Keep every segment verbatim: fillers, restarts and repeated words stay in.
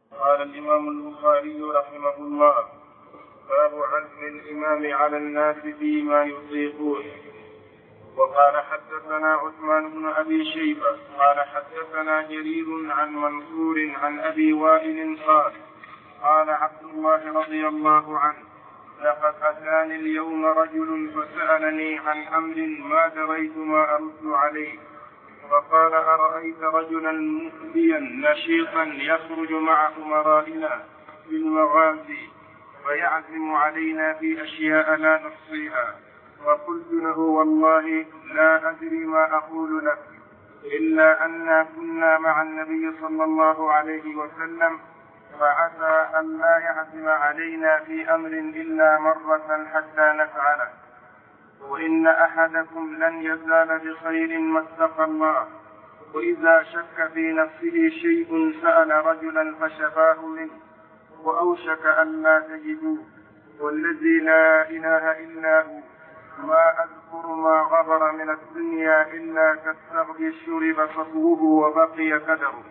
قال الإمام البخاري رحمه الله: باب عزم الإمام على الناس فيما يطيقون. وقال حدثنا عثمان بن أبي شيبة قال حدثنا جرير عن منصور عن أبي وائل قال: قال عبد الله رضي الله عنه: لقد أتاني اليوم رجل فسألني عن أمر ما دريت ما أرد عليه، فقال: أرأيت رجلا مؤذيا نشيطا يخرج مع أمرائنا في المغازي فيعزم علينا في أشياء لا نحصيها، فقلت له: والله لا أدري ما أقول لك، إلا أننا كنا مع النبي صلى الله عليه وسلم، فعسى أن لا يعزم علينا في أمر إلا مرة حتى نفعله، وإن أحدكم لن يزال بخير ما اتقى الله، وإذا شك في نفسه شيء سأل رجلا فشفاه منه، وأوشك أن لا تجدوه، والذي لا إله إلا هو ما أذكر ما غبر من الدنيا إلا كالثغر شرب صفوه وبقي قدره.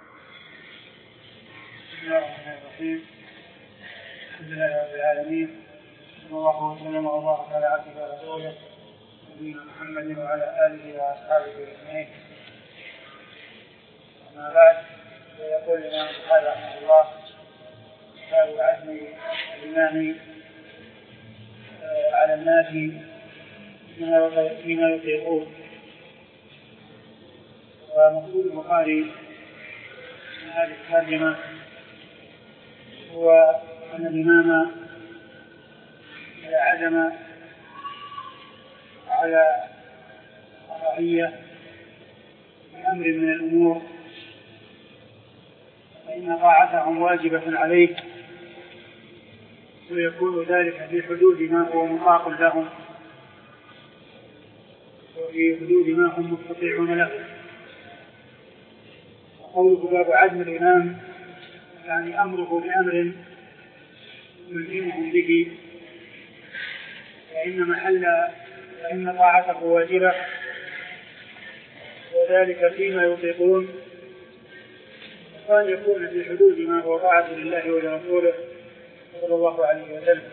بسم الله الرحمن الرحيم. الحمد لله رب العالمين، صلى الله وسلم وبارك على عبده ورسوله نبينا محمد وعلى آله وأصحابه أجمعين. أما بعد، فيقول الإمام البخاري رحمه الله: باب عزم الإمام على الناس فيما يطيقون. ومقصود البخاري من هذه الترجمة هو أن الإمام إذا عزم على الرعية بأمر من الأمور فإن طاعتهم واجبة عليه، ويكون ذلك في حدود ما هو مطاق لهم وفي حدود ما هم مستطيعون له. وقوله باب عزم الإمام يعني أمره بأمر يلزمهم به، فإن محل فإن طاعته واجبة، وذلك فيما يطيقون، وأن يكون في حدود ما هو طاعة لله ولرسوله صلى الله عليه وسلم.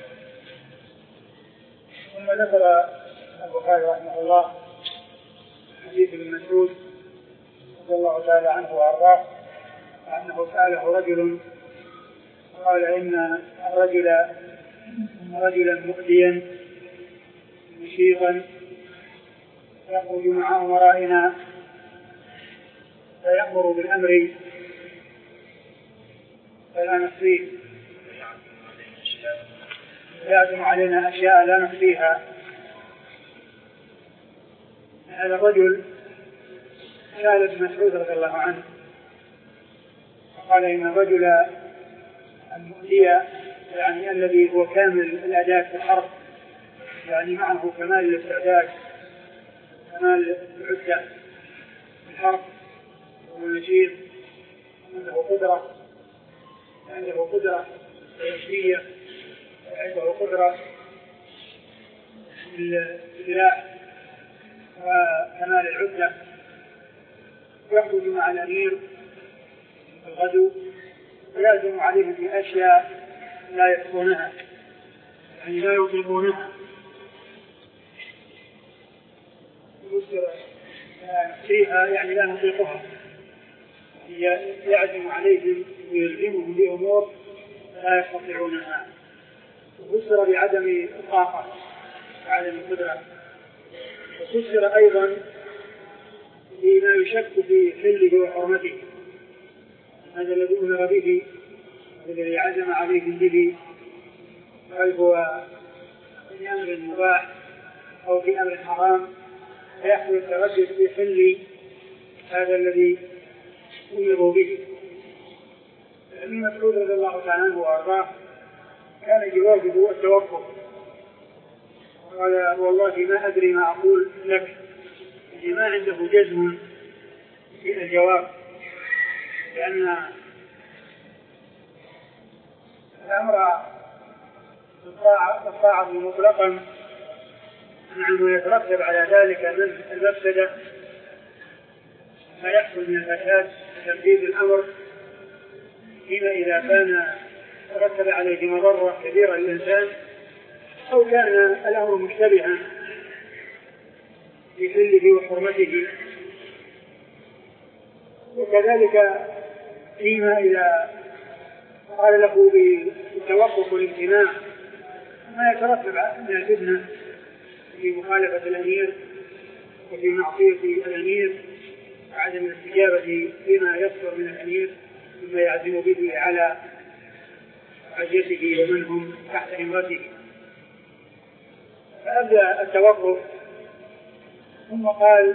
ثم ذكر البخاري رحمه الله حديث ابن مسعود رضي الله تعالى عنه وأرضاه أنه سأله رجل قال: إن الرجل رجلا مؤذيا نشيطا يخرج مع أمرائنا فيأمر بالأمر فلا نحصيه، يعزم علينا أشياء لا نحصيها. هذا الرجل سأل ابن مسعود رضي الله عنه قال: إن الرجل المؤذي يعني الذي هو كامل الأداء في الحرب، يعني معه كمال الاستعداد كمال العدة في الحرب، والنشيط عنده قدرة عنده قدرة عيشية، عنده قدرة بالسلاح وكمال العدة، يخرج مع الأمير في الغزو ويلزم عليهم في أشياء لا يحصونها يعني لا يطيقونها، فيها يعني لا نطيقها، يعزم عليهم ويلزمهم بأمور لا يستطيعونها، وفسر بعدم الطاقة وعدم القدرة، وفسر أيضا بما يشك في حله وحرمته. هذا الذي أمر به الذي عزم عليه به هل هو في أمر مباح أو في أمر حرام، فيحصل التردد في حل هذا الذي أمروا به. ابن مسعود رضي الله تعالى عنه وأرضاه كان جوابه التوقف، قال: والله ما أدري ما أقول لك، يعني ما عنده جزم في الجواب، لأن الأمر الطاعة مطلقا مع ما يترتب على ذلك من المفسدة ما يحصل من الفساد تنفيذ الأمر فيما إذا كان ترتب عليه مضرة كبيرة للإنسان أو كان الأمر مشتبها في حله وحرمته، وكذلك فيما إذا قال له بالتوقف والامتناع ما يترتب من الفتنة في مخالفة الأمير وفي معصية الأمير وعدم الاستجابة فيما يصدر من الأمير مما يعزم به على رعيته ومن هم تحت إمرته. فأبدأ التوقف ثم قال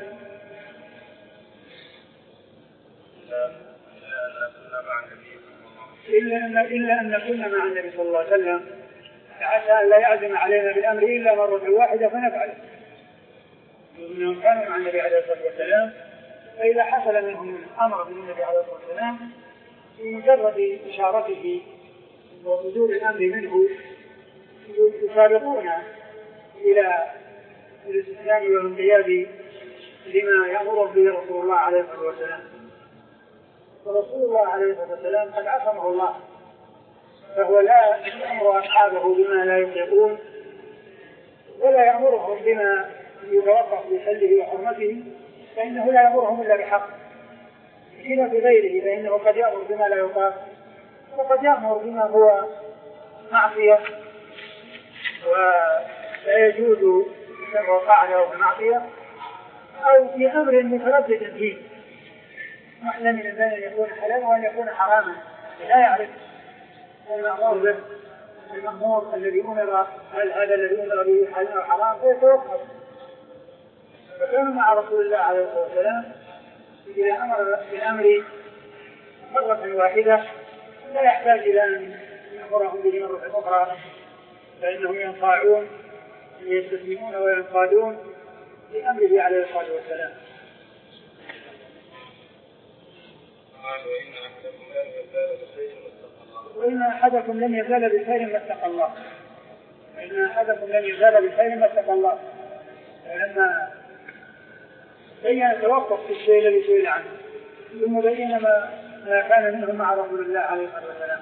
إلا أن, إلا أن كنا مع النبي صلى الله عليه وسلم عسى أن لا يعزم علينا بالأمر إلا مرة واحدة فنفعله. إنهم كانوا مع النبي عليه الصلاة والسلام، فإذا حصل منهم أمر من النبي عليه الصلاة والسلام بمجرد إشارته وصدور الأمر منه يسابقون إلى الاستسلام والانقياد لما يأمر به رسول الله عليه الصلاة والسلام. ورسول الله عليه الصلاة والسلام قد عصمه الله، فهو لا يأمر أصحابه بما لا يطيقون ولا يأمرهم بما يتوقف بحله وحرمته، فإنه لا يأمرهم إلا بحق، بخلاف غيره فإنه قد يأمر بما لا يطاق وقد يأمر بما هو معصية ولا يجوز أن وقع له في المعصية أو في أمر متردد فيه محلم من بين أن يكون حلالا وأن يكون حراما، لا يعرف المأمور به المأمور الذي أمر هل هذا الذي أمر به حلال أو حرام فيتوقف. فكانوا مع رسول الله عليه الصلاة والسلام إذا أمر بالأمر مرة واحدة لا يحتاج إلى أن يأمرهم به مرة أخرى، فإنهم ينقاعون يستسلمون وينقادون لأمره عليه الصلاة والسلام. وإن أحدكم لن يزال بخير ما اتقى الله، وإن أحدكم لن يزال بخير ما اتقى الله. ولما بين التوقف في الشيء الذي سئل عنه ثم بين ما كان منه مع رسول الله عليه الصلاة والسلام.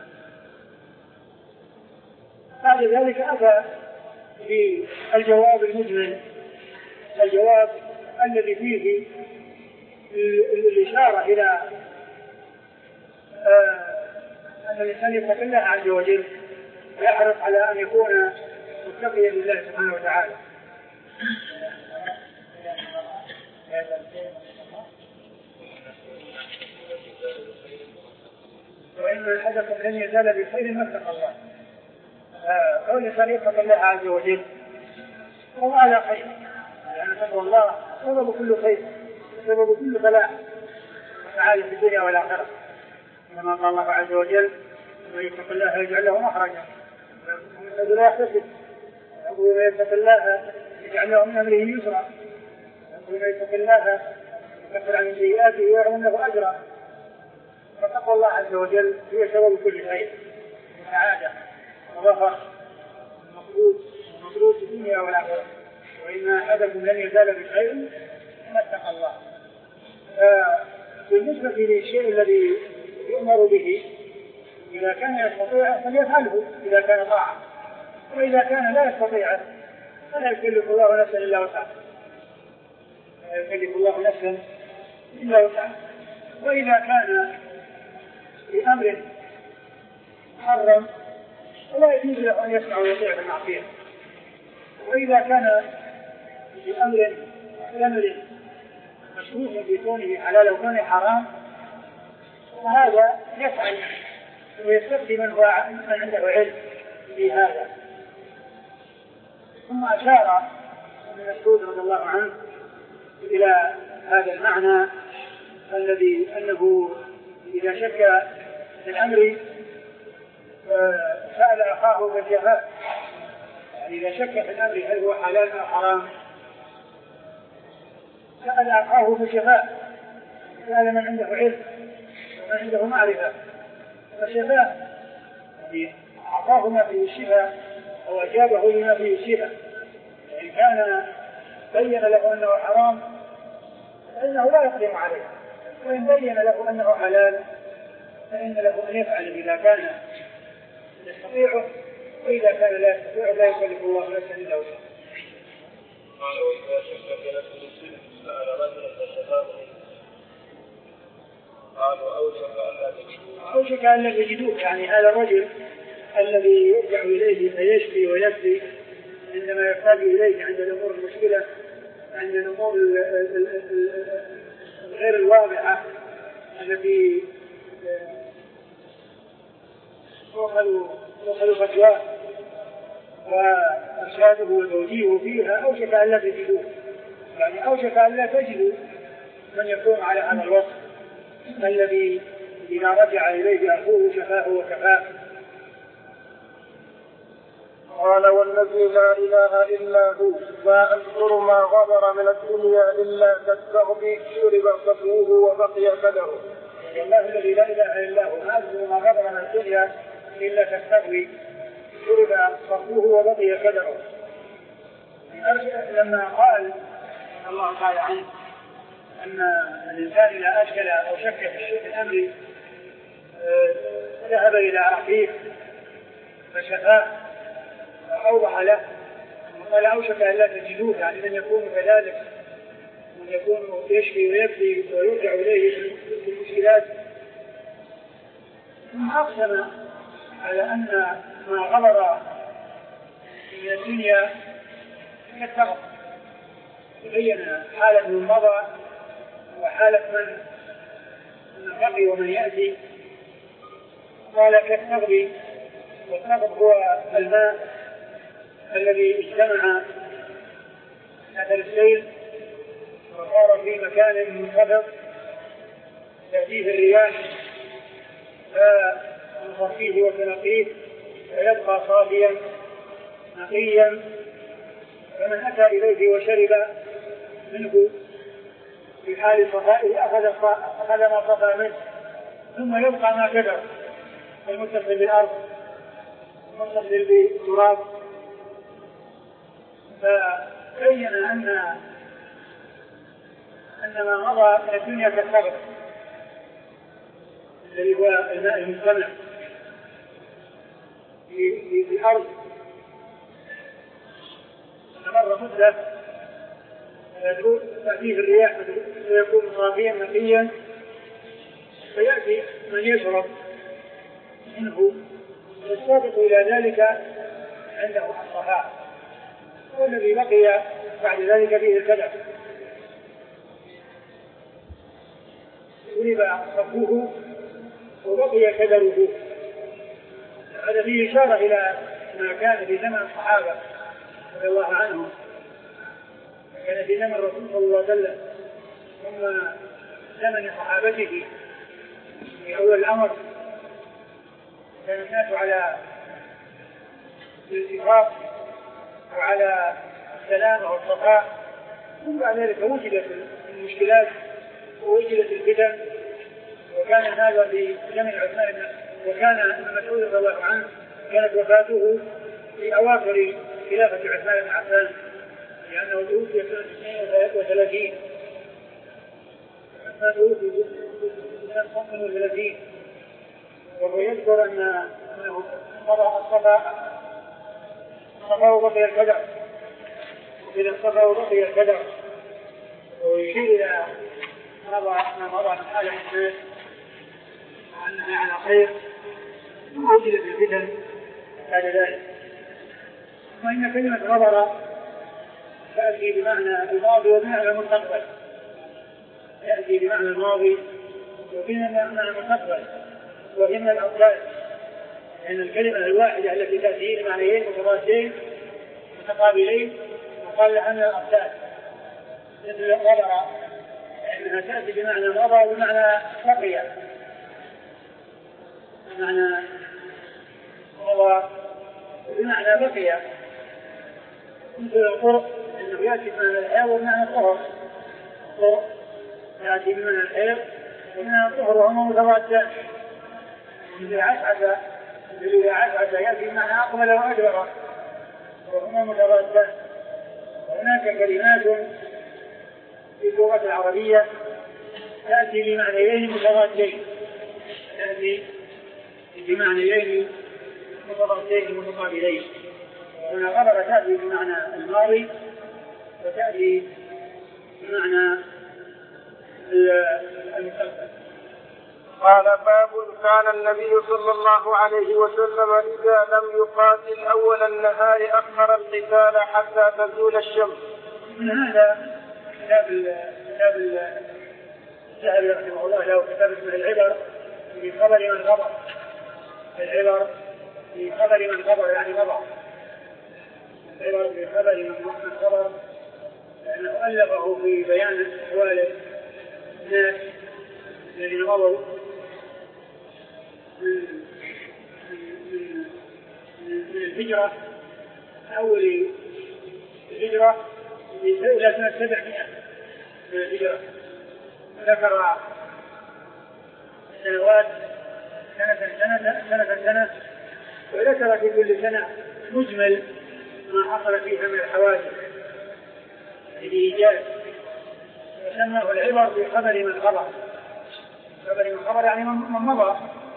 بعد ذلك أتى في الجواب المجمل، الجواب الذي فيه الإشارة إلى أن الإنسان يتقي الله عز وجل ويحرص على أن يكون متقيا لله سبحانه وتعالى. وإن أحدكم لن يزال بخير ما اتقى الله. قول الإنسان يتقي الله عز وجل وهو على خير، لأن تقوى الله سبب كل خير سبب كل بلاء وسعادة في الدنيا والآخرة، كما قال الله عز وجل ومن يتق الله يجعل له مخرجا ومن لا يحتسب ومن يتق الله يجعل له من أمره يسرا ومن يتق الله يكفر عن سيئاته ويعلم له أجرا. فتقوى الله عز وجل هي سبب كل خير وسعادة وظفر المقصود المطلوب في الدنيا والآخرة. وإن أحدكم لن يزال بخير ما اتقى الله. بالنسبة للشيء الذي يؤمر به إذا كان يستطيع فليفعله إذا كان طاعة، وإذا كان لا يستطيع فلا يكلف الله نفسا إلا وسعها، لا يكلف الله نفسا إلا وسعها. وإذا كان بأمر محرم فلا يجوز له أن يسمع ويطيع في المعصية. وإذا كان بأمر محتمل مشروط بكونه حلال أو كونه حرام فهذا يفعل ويستفتي من هو من عنده علم في هذا. ثم أشار ابن مسعود رضي الله عنه إلى هذا المعنى الذي أنه إذا شك في الأمر سأل أخاه بالجفاء، يعني إذا شك في الأمر هل هو حلال أو حرام سأل أخاه بالجفاء، سأل من عنده علم ومن عنده معرفة فشفاء، يعني أعطاه ما فيه الشفاء أو أجابه لما فيه الشفاء. إن كان بين له أنه حرام فإنه لا يقدم عليه، وإن بين له أنه حلال فإن له أن يفعل إذا كان يستطيعه، وإذا كان لا يستطيعه لا يكلف الله نفسا إلا وسعها. قال وإذا شك في نفس السن سأل رجلا فشفاه قالوا أوشك ألا تجدوه أوشك ألا تجدوه، يعني هذا الرجل الذي يرجع إليه فيشفي ويكفي عندما يحتاج إليه عند الأمور المشكلة، عند الأمور غير الواضحة التي تؤخذ فتواه وإرشاده وتوجيهه فيها، أوشك ألا تجدوه، يعني أوشك ألا تجدوا من يكون على هذا الوصف الذي إذا رجع إليه أخوه شفاه وكفاه. قال والذي لا إله إلا هو ما أذكر ما غبر من الدنيا إلا كالثغب شرب صفوه وبقي قدره. والله الذي لا إله إلا هو ما أذكر ما غبر من الدنيا إلا كالثغب شرب صفوه وبقي قدره. لما قال الله قال عنه أن الإنسان إذا أشكل أو شك في الشيء الأمر ذهب إلى أخيه فشفاه وأوضح له وقال أوشك أن لا تجدوه، يعني من يكون كذلك، من يكون يشفي ويكفي ويرجع إليه في المشكلات. ثم أقسم على أن ما غبر من الدنيا كالثغب، بين حالة من مضى وحالة من بقي ومن يأتي. قال كالثغب، والثغب هو الماء الذي اجتمع أثر السيل وصار في مكان منخفض تأتيه الرياح فتصفيه وتنقيه فيبقى صافيا نقيا، فمن أتى إليه وشرب منه في حال صفائه أخذ ما صفى منه، ثم يبقى ما كدر المتصل بالأرض المتصل بالتراب. فبين أن أن ما مضى من الدنيا كالثغب الذي هو الماء المجتمع في الأرض، استمر مدة تأتيه الرياح فيكون صافيا نقيا، فيأتي من يشرب منه والسابق إلى ذلك عنده الصفاء، والذي بقي بعد ذلك فيه الكدر شرب صفوه وبقي كدره. هذا فيه إشارة إلى ما كان في زمن الصحابة رضي الله عنهم، كان في زمن الرسول صلى الله عليه وسلم ثم زمن صحابته في أول الأمر كان الناس على الاتفاق وعلى السلام والصفاء، ثم بعد ذلك وجدت المشكلات ووجدت الفتن، وكان هذا في زمن عثمان بن وكان ابن مسعود رضي الله عنه كانت وفاته في أواخر خلافة عثمان بن عفان، لأنه توفي سنة اثنين وثلاثين، عثمان توفي سنة خمسة وثلاثين، وهو يذكر أن أنه قضى الصفا الصفا وبقي الكدر، وإذا الصفا وبقي الكدر، ويشير إلى ما مضى من حالة الناس وأنها على خير ووجدت الفتن بعد ذلك. وإن كلمة غبر تأتي بمعنى الماضي وبمعنى المستقبل، تأتي بمعنى الماضي وبمعنى المستقبل وهي من الأضداد، لأن يعني الكلمة الواحدة التي تأتي بمعنيين متضادين متقابلين وقال لها من الأضداد مثل غبر، لأنها تأتي بمعنى مضى وبمعنى بقي، بمعنى مضى وبمعنى بقي، مثل القرء أنه يأتي بمعنى الحيض وبمعنى الطهر، القرء يأتي بمعنى الحيض وبمعنى الطهر وهما متضادان. إذا عسعد إذا عسعد يأتي بمعنى أقبل وأدبر وهما متضادان. وهناك كلمات في اللغة العربية تأتي بمعنيين متضادين، تأتي بمعنيين متضادين متقابلين. هنا غبر تأتي بمعنى الماضي وتأتي بمعنى المستقبل. قال باب كان النبي صلى الله عليه وسلم إذا لم يقاتل أول النهار أخر القتال حتى تزول الشمس. من هذا كتاب كتاب الذهبي رحمه الله له كتاب اسمه العبر في خبر من خبر. العبر في خبر من خبر يعني مضى. العبر في خبر من خبر لأنه ألفه في بيان أحوال الناس الذين مضوا من من من الهجرة أول الهجرة إلى سنة سبعمائة من الهجرة. ذكر سنوات سنة سنة سنة سنة وذكر في كل سنة مجمل ما حصل فيها من الحوادث بإيجاز وسماه العبر في خبر من خبر. خبر من خبر يعني من مضى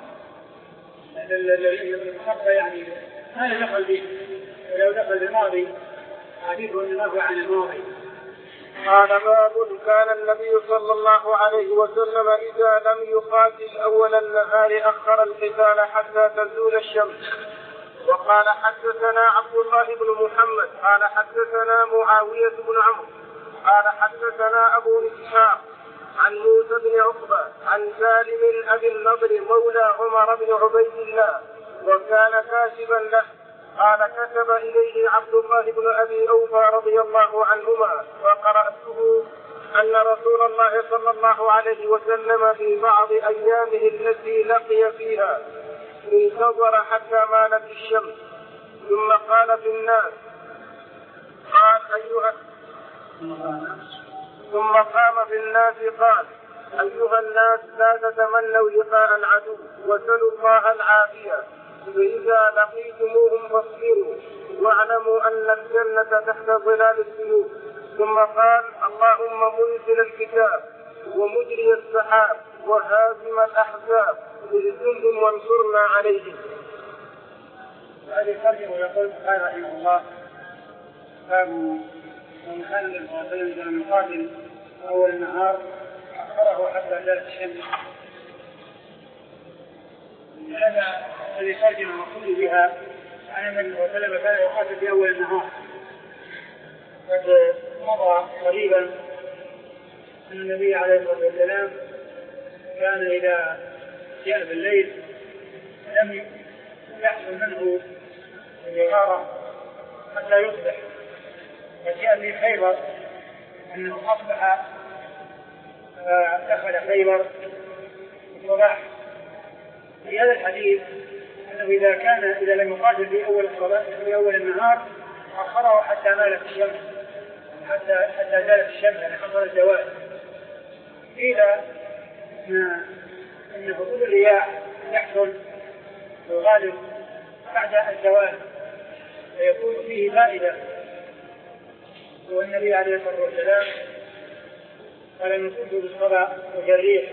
المخبر يعني ما له دخل به ولو دخل بالماضي حديثه إنما عن الماضي. قال باب كان النبي صلى الله عليه وسلم إذا لم يقاتل أول النهار أخر القتال حتى تزول الشمس. وقال حدثنا عبد الله بن محمد قال حدثنا معاوية بن عمرو قال حدثنا أبو إسحاق عن موسى بن عقبة عن سالم أبي النضر مولى عمر بن عبيد الله وكان كاتبا له قال كتب إليه عبد الله بن أبي أوفى رضي الله عنهما وقرأته أن رسول الله صلى الله عليه وسلم في بعض أيامه التي لقي فيها انتظر حتى مالت الشمس ثم قال في الناس قال أيها ثم قام في الناس قال أيها الناس لا تتمنوا لقاء العدو وسلوا الله العافية فإذا لقيتموهم فاصبروا واعلموا أن الجنة تحت ظلال السيوف. ثم قال اللهم منزل الكتاب ومجري السحاب وهازم الأحزاب اهزمهم وانصرنا عليهم. هذه الترجمة يقول قال رحمه الله باب من كان للقاتل إذا لم يقاتل أول النهار أخره حتى زالت الشمس. هذا الذي ترجم المقصود بها أن النبي صلى الله عليه وسلم كان يقاتل في أول النهار. قد مضى قريبا أن النبي عليه الصلاة والسلام كان إذا جاء بالليل لم يحصل منه الإغارة حتى يصبح. وجاء في خيبر أنه أصبح دخل خيبر الصباح. في هذا الحديث أنه إذا كان إذا لم يقاتل في أول الصباح في أول النهار أخره حتى مالت الشمس حتى حتى زالت الشمس يعني حصل الزوال. قيل أن هطول الرياح يحصل في الغالب بعد الزوال فيكون فيه فائدة. والنبي عليه الصلاة والسلام قال نصبه بالصبا وجريح.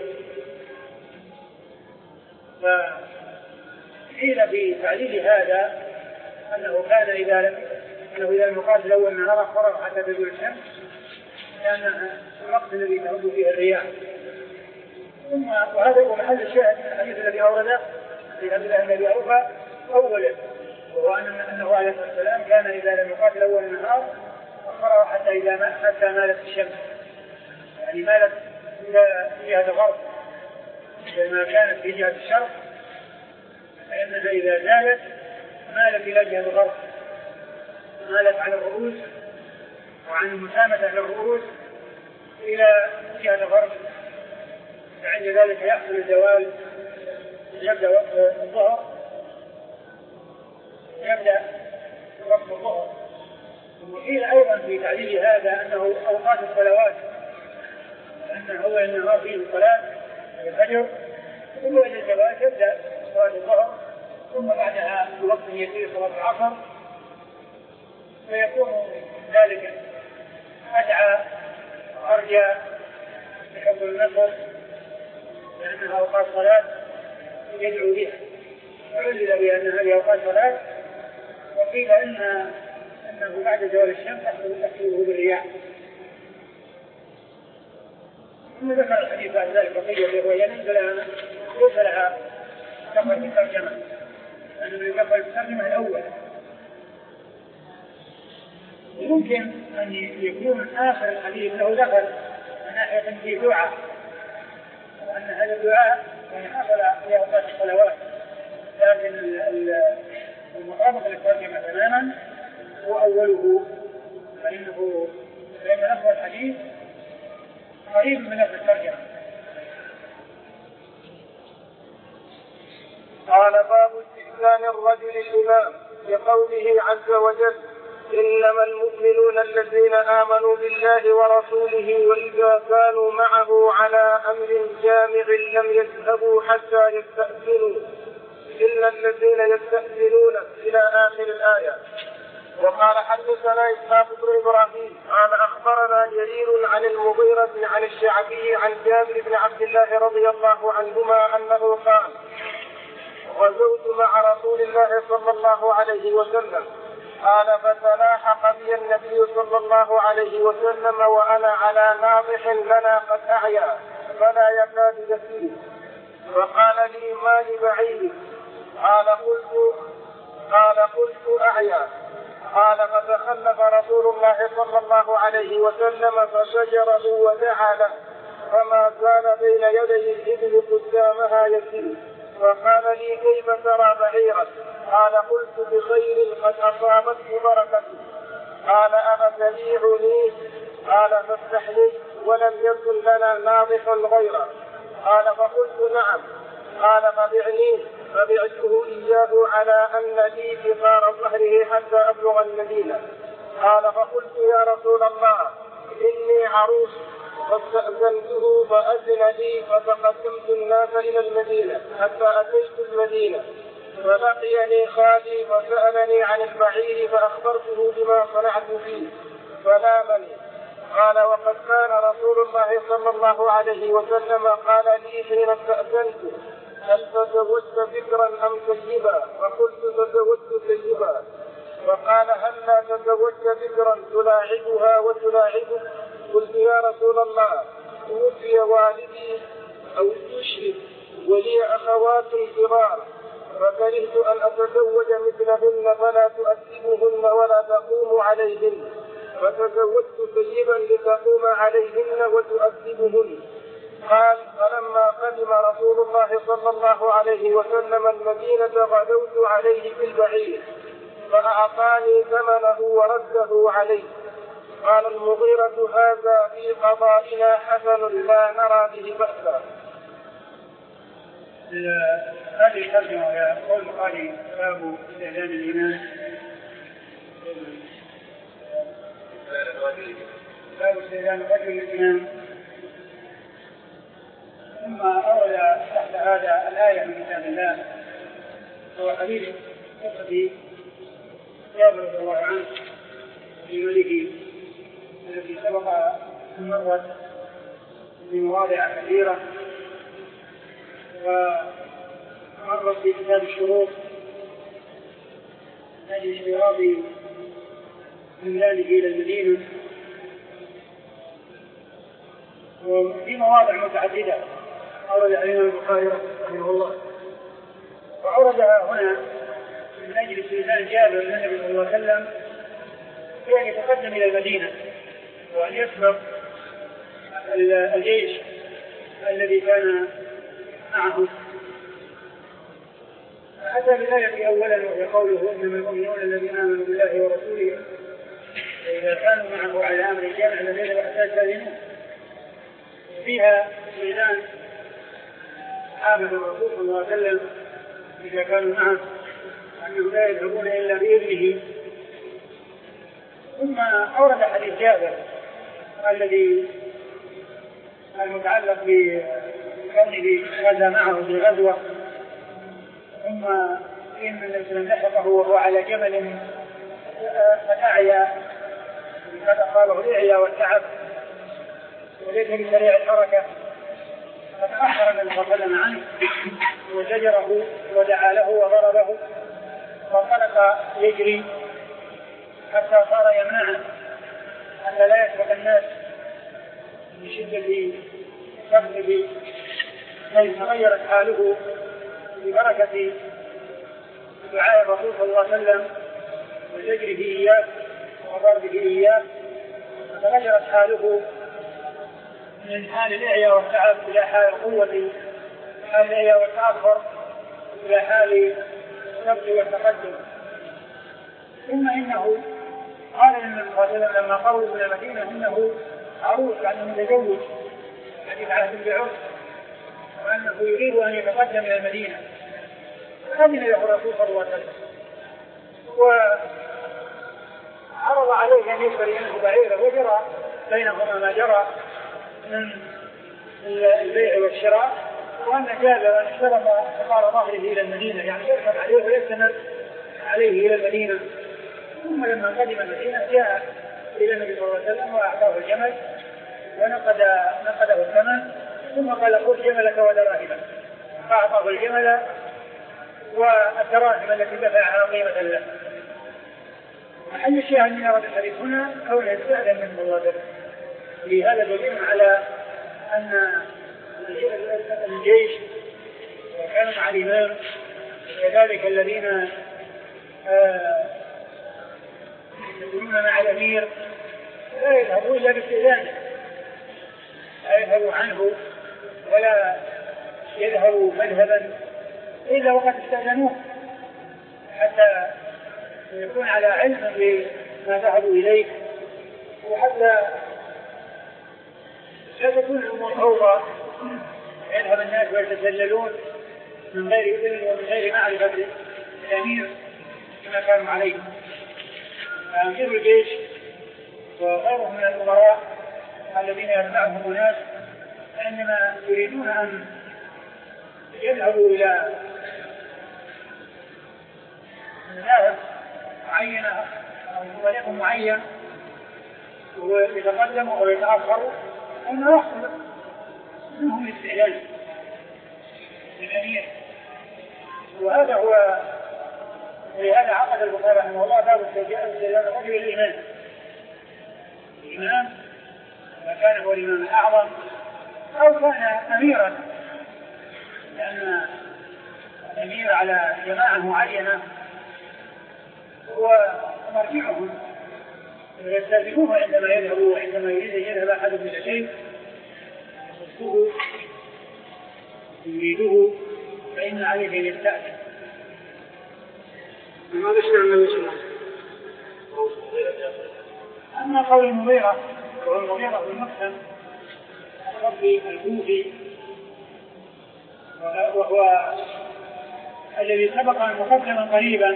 فقيل في تعليل هذا أنه كان إذا أنه إذا المقاتل الأول النهار أخره حتى تزول الشمس لأن الوقت الذي تهب فيه الرياح. ثم وهذا هو محل الشاهد من الحديث الذي أورده في عبد الله بن أبي أوفى أوله وهو أنه عليه الصلاة والسلام كان إذا لم يقاتل أول النهار أخره حتى إذا ما حتى مالت الشمس يعني مالت إلى جهة الغرب. لما كانت في جهة الشرق فإنها إذا زالت مالت إلى جهة الغرب مالت على الرؤوس وعن المسامة على الرؤوس إلى جهة الغرب. فعند ذلك يحصل الزوال يبدأ وقت الظهر يبدأ وقت الظهر. وقيل أيضا في تعليل هذا أنه أوقات الصلوات أن هو النهار فيه الصلاة الفجر ثم وجه الزوال يبدأ صلاة الظهر ثم بعدها بوقت يسير صلاة العصر فيكون ذلك أدعى أرجى لحب النصر لأنها أوقات صلاة يدعو بها، وعلل بأن هذه أوقات صلاة، وقيل إن أنه بعد زوال الشمس تحصله بالرياح. ثم ذكر الحديث بعد ذلك بقية وهي ليس لها كفر بالترجمة، لأنه يكفر بالترجمة الأول. يمكن أن يكون آخر الحديث له دخل من ناحية في دعاء، وأن هذا الدعاء حصل في أوقات الصلوات، لكن المطابق للترجمة تماما هو أوله، فإنه لأن لفظ الحديث قريب من لفظ الترجمة. قال باب استئذان الرجل الإمام بقوله عز وجل: إنما المؤمنون الذين آمنوا بالله ورسوله وإذا كانوا معه على أمر جامع لم يذهبوا حتى يستأذنوا إلا الذين يستأذنون إلى آخر الآية. وقال حدثنا إسحاق بن إبراهيم قال أخبرنا جرير عن المغيرة عن الشعبي عن جابر بن عبد الله رضي الله عنهما أنه قال: غزوت مع رسول الله صلى الله عليه وسلم. قال: فتلاحق بي النبي صلى الله عليه وسلم وأنا على ناضح لنا قد أعيا فلا يكاد يسير، فقال لي: ما لبعيد؟ قال قلت قال قلت أعيا. قال: فتخلف رسول الله صلى الله عليه وسلم فشجره ودعا له، فما زال بين يدي الإبل قدامها يسير، فقال لي: كيف ترى بعيرك؟ قال: قلت: بخير قد أصابته بركته. قال: أفتبيعني؟ قال: فاستحلف، ولم يكن لنا ناضح غيره. قال: فقلت: نعم. قال: فبعني. فبعته إياه على أن لي بقار ظهره حتى أبلغ المدينة. قال: فقلت: يا رسول الله، إني عروس، فاستأذنته فأذن لي، فتقدمت الناس إلى المدينة حتى أتيت المدينة، فلقيني خالي فسألني عن البعير فأخبرته بما صنعت فيه فلامني. قال: وقد كان رسول الله صلى الله عليه وسلم قال لي حين استأذنت: هل تزوجت بكرا أم سيبا؟ فقلت: تزوجت سيبا. فقال: هل لا تزوجت بكرا تلاعبها وتلاعبك؟ قلت: يا رسول الله، توفي والدي أو استشهد ولي أخوات صغار، فكرهت أن أتزوج مثلهن فلا تؤدبهن ولا تقوم عليهن، فتزوجت سيبا لتقوم عليهن وتؤدبهن. قال: فلما قدم رسول الله صلى الله عليه وسلم المدينة غدوت عليه بالبعير، فأعطاني ثمنه ورده عليه. قال المغيرة: هذا في قضائنا حسن لا نرى به بأسا. هذه الترجمة وهي قول البخاري: باب استئذان الإمام باب استئذان الرجل الإمام. ثم أورد تحت هذا الآية من كتاب الله، هو حديث قصة جابر رضي الله عنه في ملكه التي سبق مرت بمواضع كثيرة، ومرت في كتاب الشروط الذي اشتراط إملاله إلى المدينة، وفي مواضع متعددة أورد الإمام البخاري رحمه الله، وأوردها هنا من أجل استئذان جابر النبي صلى الله عليه وسلم بأن يتقدم إلى المدينة وأن يسبق الجيش الذي كان معه. أتى بالآية أولا وهي قوله: إنما المؤمنون الذين آمنوا بالله ورسوله إذا كانوا معه على أمر جامع لم يذهبوا حتى يستأذنوه. فيها استئذان صحابة الرسول صلى الله عليه وسلم إذا كانوا معه أنهم لا يذهبون إلا بإذنه. ثم أورد حديث جابر الذي المتعلق بكونه غزا معه في غزوة، ثم إن الإسلام لحقه وهو على جمل فأعيا، قد أصابه الإعياء والتعب وليس بسريع الحركة، فتأخر النبي صلى الله عليه وسلم عنه وزجره ودعا له وضربه، فانطلق يجري حتى صار يمنعه حتى لا يسبق الناس من شدة كبره، حيث تغيرت حاله ببركة دعاء الرسول صلى الله عليه وسلم وزجره إياه وضربه إياه، فتغيرت حاله من حال الإعياء والتعب إلى حال القوة، حال الإعياء والتأخر إلى حال الثبت والتقدم. ثم إنه قال للنبي صلى الله عليه وسلم لما قروا إلى المدينة إنه عروس، يعني متزوج حديث عهد بعرس، وأنه يريد أن يتقدم إلى المدينة، فأذن له الرسول صلى الله عليه وسلم وعرض عليه أن يشتري منه بعيره، وجرى بينهما ما جرى من البيع والشراء، وأن جابر أن اشترط إقار ظهره إلى المدينة، يعني يركب عليه ويستمر عليه إلى المدينة. ثم لما قدم المدينة جاء إلى النبي صلى الله عليه وسلم وأعطاه الجمل ونقد نقده الثمن، ثم قال خذ جملك ودراهمك، فأعطاه الجمل والدراهم التي دفعها قيمة له. محل الشاهد من هذا الحديث هنا كونه استأذن من الله، لهذا دليل على أن الجيش وكان مع الإمام وكذلك الذين يكونون مع الأمير لا يذهبوا إلا باستئذانه، لا يذهبوا عنه ولا يذهبوا مذهبا إلا وقد استأذنوه، حتى يكون على علم بما ذهبوا إليه، وحتى لا تكون الأمور فوضى يذهب الناس ويتسللون من غير إذن ومن غير معرفة الأمير كما كانوا عليه. أمير الجيش وغيرهم من الأمراء الذين يتبعهم الناس عندما يريدون أن يذهبوا إلى مذاهب معينة أو طريق معين ويتقدموا أو يتأخروا، أنه يحصل منهم استعلال للأمير. وهذا هو ولهذا عقد البخاري رحمه الله باب استئذان الرجل الإمام. الإمام إذا كان هو الإمام الأعظم أو كان أميرا، لأن الأمير على جماعة معينة هو مرجعهم ويستأذنوه عندما يذهبوا وعندما يريد أن يذهب أحد من الشيء يخصه يريده فإن عليه أن يستأذن. ماذا شرع النبي صلى الله عليه وسلم؟ أما قول المغيرة وهو المغيرة بالمقسم الربي الكوفي، وهو الذي سبق مقدما قريبا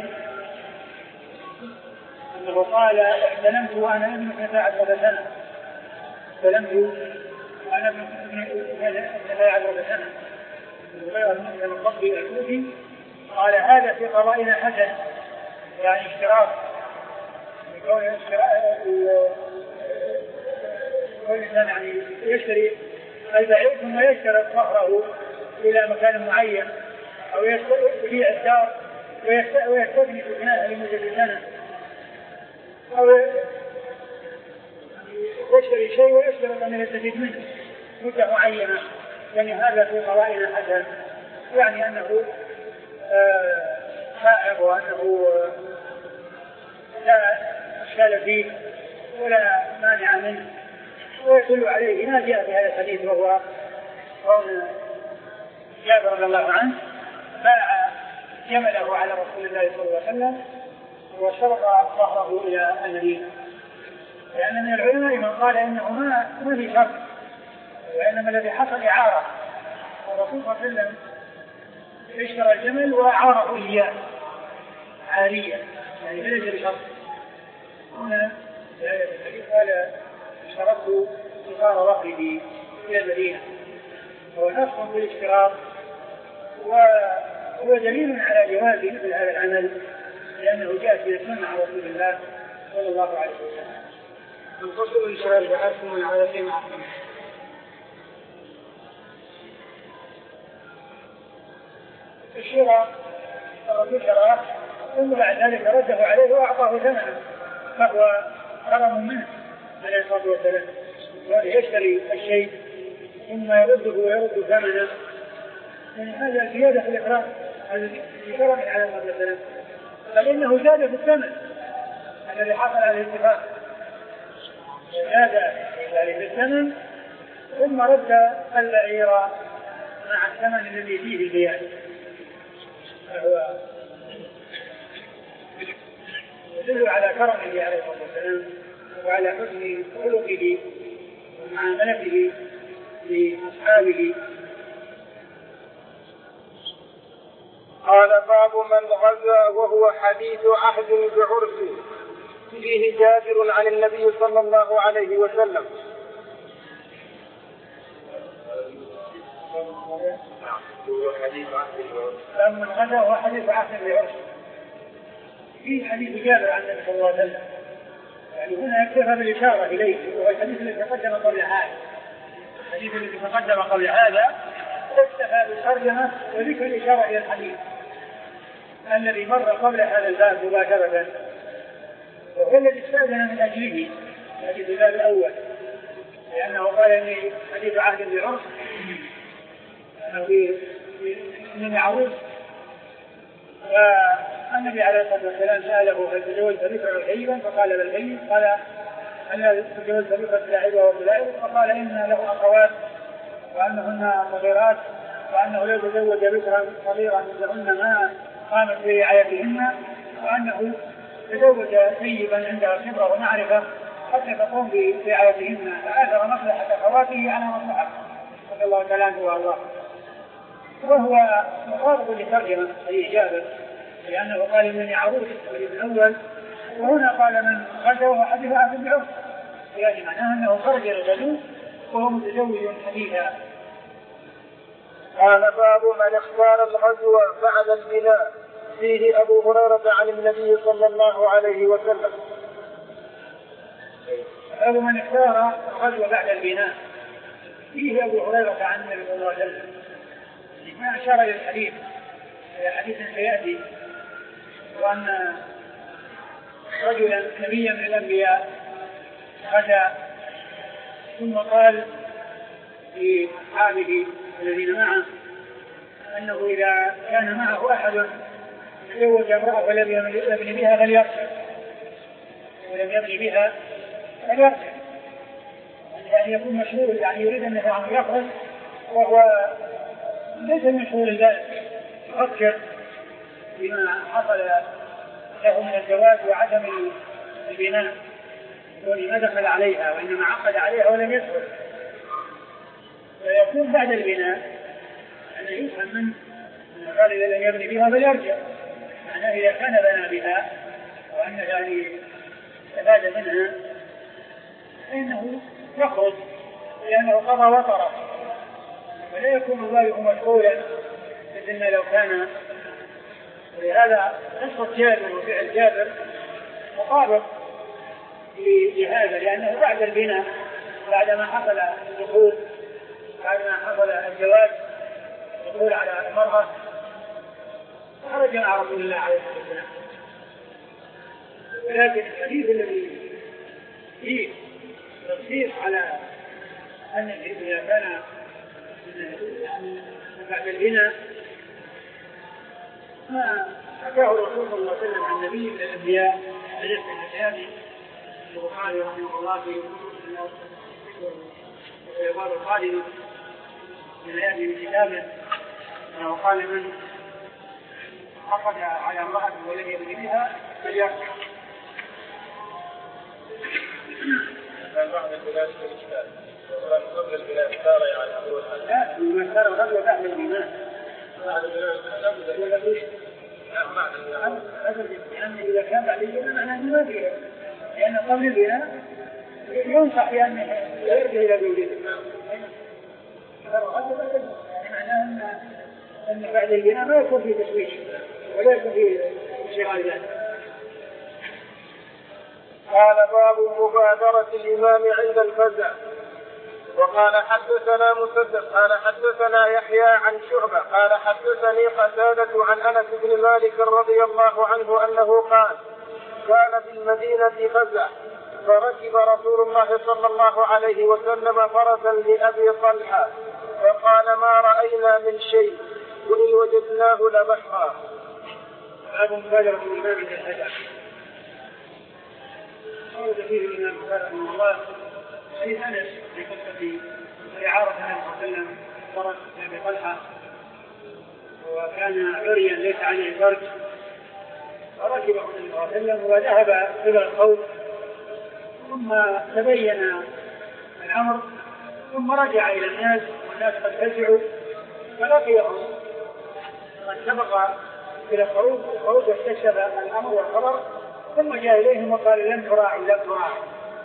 أنه قال استلمت وأنا ابن اثنتا عشرة سنة، استلمت وأنا ابن اثنتا عشرة سنة. المغيرة بالمقسم الربي الكوفي قال هذا في قضائنا حسن، يعني اشتراك يكون الإنسان يعني يشتري البعير ثم يشتري ظهره إلى مكان معين أو يبيع الدار ويستثني سكنها لمدة سنة، أو يشتري شيء ويشتري أن يستفيد منه مدة معينة، يعني هذا في قضائنا حسن، يعني أنه سائغ وأنه لا إشكال فيه ولا مانع منه. ويدل عليه ما جاء في هذا الحديث وهو قول جابر رضي الله عنه باع جمله على رسول الله صلى الله عليه وسلم وشرط ظهره إلى المدينة، لأن من العلماء من قال إنه ما ما في شرط، وإنما الذي حصل إعارة، والرسول صلى الله عليه وسلم اشترى الجمل وأعاره إياه عارية، يعني ليس بشرط. هنا قال اشترطت إقار ظهره إلى المدينة، هو نص بالاشتراط وهو دليل على جواز مثل هذا العمل، لأنه جاء في السنة عن رسول الله صلى الله عليه وسلم. الفصل الشرع البحث من العادة مع الشراء الرسول شراه ثم بعد ذلك رده عليه وأعطاه ثمنه، فهو كرم منه عليه الصلاة والسلام. يشتري الشيء ثم يرده ويرد ثمنه، يعني هذا زيادة في الإكرام، هذا بكرم عليه الصلاة والسلام، بل إنه زاد في الثمن الذي حصل على الاتفاق، زاد في الثمن ثم رد البعير مع الثمن الذي فيه زيادة، فهو يدل على كرمه عليه الصلاة والسلام وعلى حسن خلقه ومعاملته لأصحابه. قال باب من غزا وهو حديث عهد بعرف، فيه جابر عن النبي صلى الله عليه وسلم. من غزا وهو حديث عهد بعرف، فيه حديث جابر عن النبي صلى الله عليه وسلم، يعني هنا يكتفى بالإشارة إليه، وهو الحديث الذي تقدم قبل هذا. الحديث الذي تقدم قبل هذا اكتفى بالترجمة وذكر الإشارة إلى الحديث الذي مر قبل هذا الباب مباشرة، وهو الذي استأذن من أجله حديث الباب الأول، لأنه قال إني حديث عهد بعرف، أنه من معروف. فالنبي عليه الصلاة والسلام سأله هل تزوجت بكرا عيبا؟ فقال بل عيب. قال هل تزوجت بكرا لاعبا وملائبا؟ فقال إن له أخوات وأنهن صغيرات، وأنه لو تزوج بكرا صغيرا منهن ما قامت برعايتهن، وأنه تزوج طيبا عندها خبرة ومعرفة حتى تقوم برعايتهن، فآثر مصلحة أخواته على مصلحته رضي الله تعالى عنه وأرضاه. وهو مقارب لترجمة الإجابة، لأنه قال إنني عروس في الأول، وهنا قال من غزا وهو حديث عهد بعرف، يعني معناه أنه خرج الغزو وهو متزوج حديثا. قال باب من اختار الغزو بعد البناء، فيه أبو هريرة عن النبي صلى الله عليه وسلم. باب من اختار الغزو بعد البناء، فيه أبو هريرة عن النبي صلى الله عليه وسلم، ما أشار إلى الحديث حديث سيأتي، وأن رجلا نبيا من الأنبياء غزا ثم قال لأصحابه الذين معه أنه إذا كان معه أحد تزوج امرأة ولم يبني بها فليرجع، ولم يبني بها فليرجع، يعني يكون مشهور، يعني يريد أن يخرج وهو ليس من شهور ذلك، يفكر بما حصل له من الزواج وعدم البناء ولما دخل عليها، وإنما عقد عليها ولم يدخل، فيكون بعد البناء أن يفهم منه قال إذا لم يبني بها فليرجع، معناه إذا كان بنى بها وأن يعني استفاد منها فإنه يخرج، لأنه قضى وطره، ولا يكون ذلك مشغولا مثل لو كان. ولهذا قصة جابر وفعل جابر مطابق لهذا، لأنه بعد البناء بعدما حصل الدخول، بعدما حصل الزواج الدخول على المرأة، خرج مع رسول الله عليه الصلاة والسلام. ولكن الحديث الذي فيه تصريح على أن إذا كان بعد البناء ما حكاه الرسول صلى الله عليه وسلم عن نبي من الأنبياء حديث الحسابي البخاري رحمه الله في الرياض الخالدة من هذه كتابه، أنه قال من عقد على امرأة ولم يبني بها فليرجع. بعد البناء في الإشكال قبل البناء صار يعني أقول لا، ما صار غزوة بعد البناء. بعد البناء ولا فيش؟ لأن إذا كان بعد البناء معناه ما فيه، لأن قبل البناء ينصح بأن يرجع إلى زوجته. معناه أن بعد البناء ما يكون فيه تشويش ولا يكون فيه انشغال ذلك. قال باب مبادرة الإمام عند الفزع، وقال حدثنا مسدد قال حدثنا يحيى عن شعبة قال حدثني قتادة عن أنس بن مالك رضي الله عنه أنه قال كان بالمدينة فزع فركب رسول الله صلى الله عليه وسلم فرسا لأبي طلحة فقال ما رأينا من شيء وإن وجدناه لبحرا. باب مبادرة الإمام إلى الهدى. ورد فيه الإمام رحمه الله حديث أنس في قصة إعارة النبي صلى الله عليه وسلم فرس لأبي طلحة وكان عريا ليس عليه فرج فركبه النبي صلى الله عليه وسلم وذهب إلى الخوف ثم تبين الأمر ثم رجع إلى الناس والناس قد فزعوا فلقيهم قد سبق إلى الخروج الخروج واستشف الأمر والخبر ثم جاء إليهم وقال لن تراعوا لن تراعوا.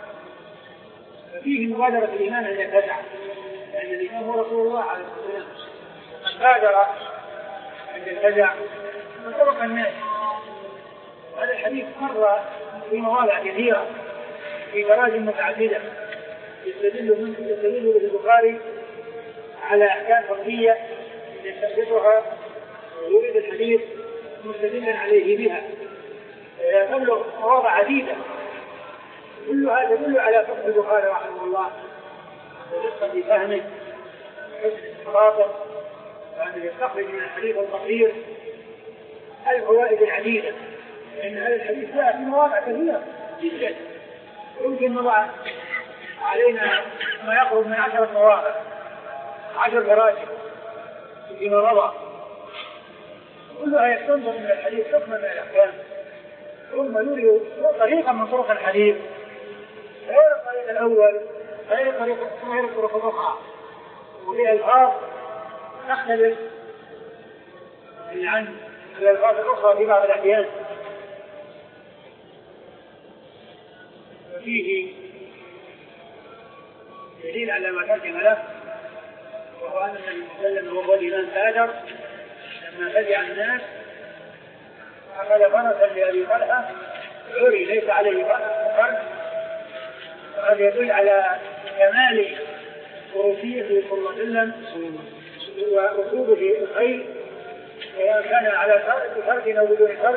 ففيه مبادرة الإيمان أن يتبع لأن الإمام هو رسول الله عليه الصلاة والسلام من بادر عند الفزع وسبق الناس. هذا الحديث مر في مواضع كثيرة في تراجم متعددة يستدل من يستدل به البخاري على أحكام فقهية يستنبطها ويريد الحديث مستدلا عليه بها يبلغ مواضع عديدة كلها تدل على فقه البخاري رحمه الله ودقة فهمه وحسن استنباطه وأنه يستخرج من الحديث القصير الفوائد العديدة لأن هذا الحديث جاء في مواضع كثيرة جدا يمكن نضع علينا ما يقرب من عشرة مواضع عشر مراجع فيما مضى كلها يستنبط من الحديث حكما من الأحكام ثم يري طريقا من طرق الحديث غير الطريق الأول غير طريق غير الطرق الأخرى وبألفاظ تختلف عن الألفاظ الأخرى في بعض الأحيان. وفيه دليل على ما ترجم له وهو أن النبي صلى الله عليه وسلم وهو الإمام بادر لما فزع الناس أخذ فرسا لأبي طلحة عري ليس عليه فرس وهذا يدل على كمال وروثيته صلى الله عليه وسلم وركوبه في الخيل سواء كان على فرد أو بدون فرد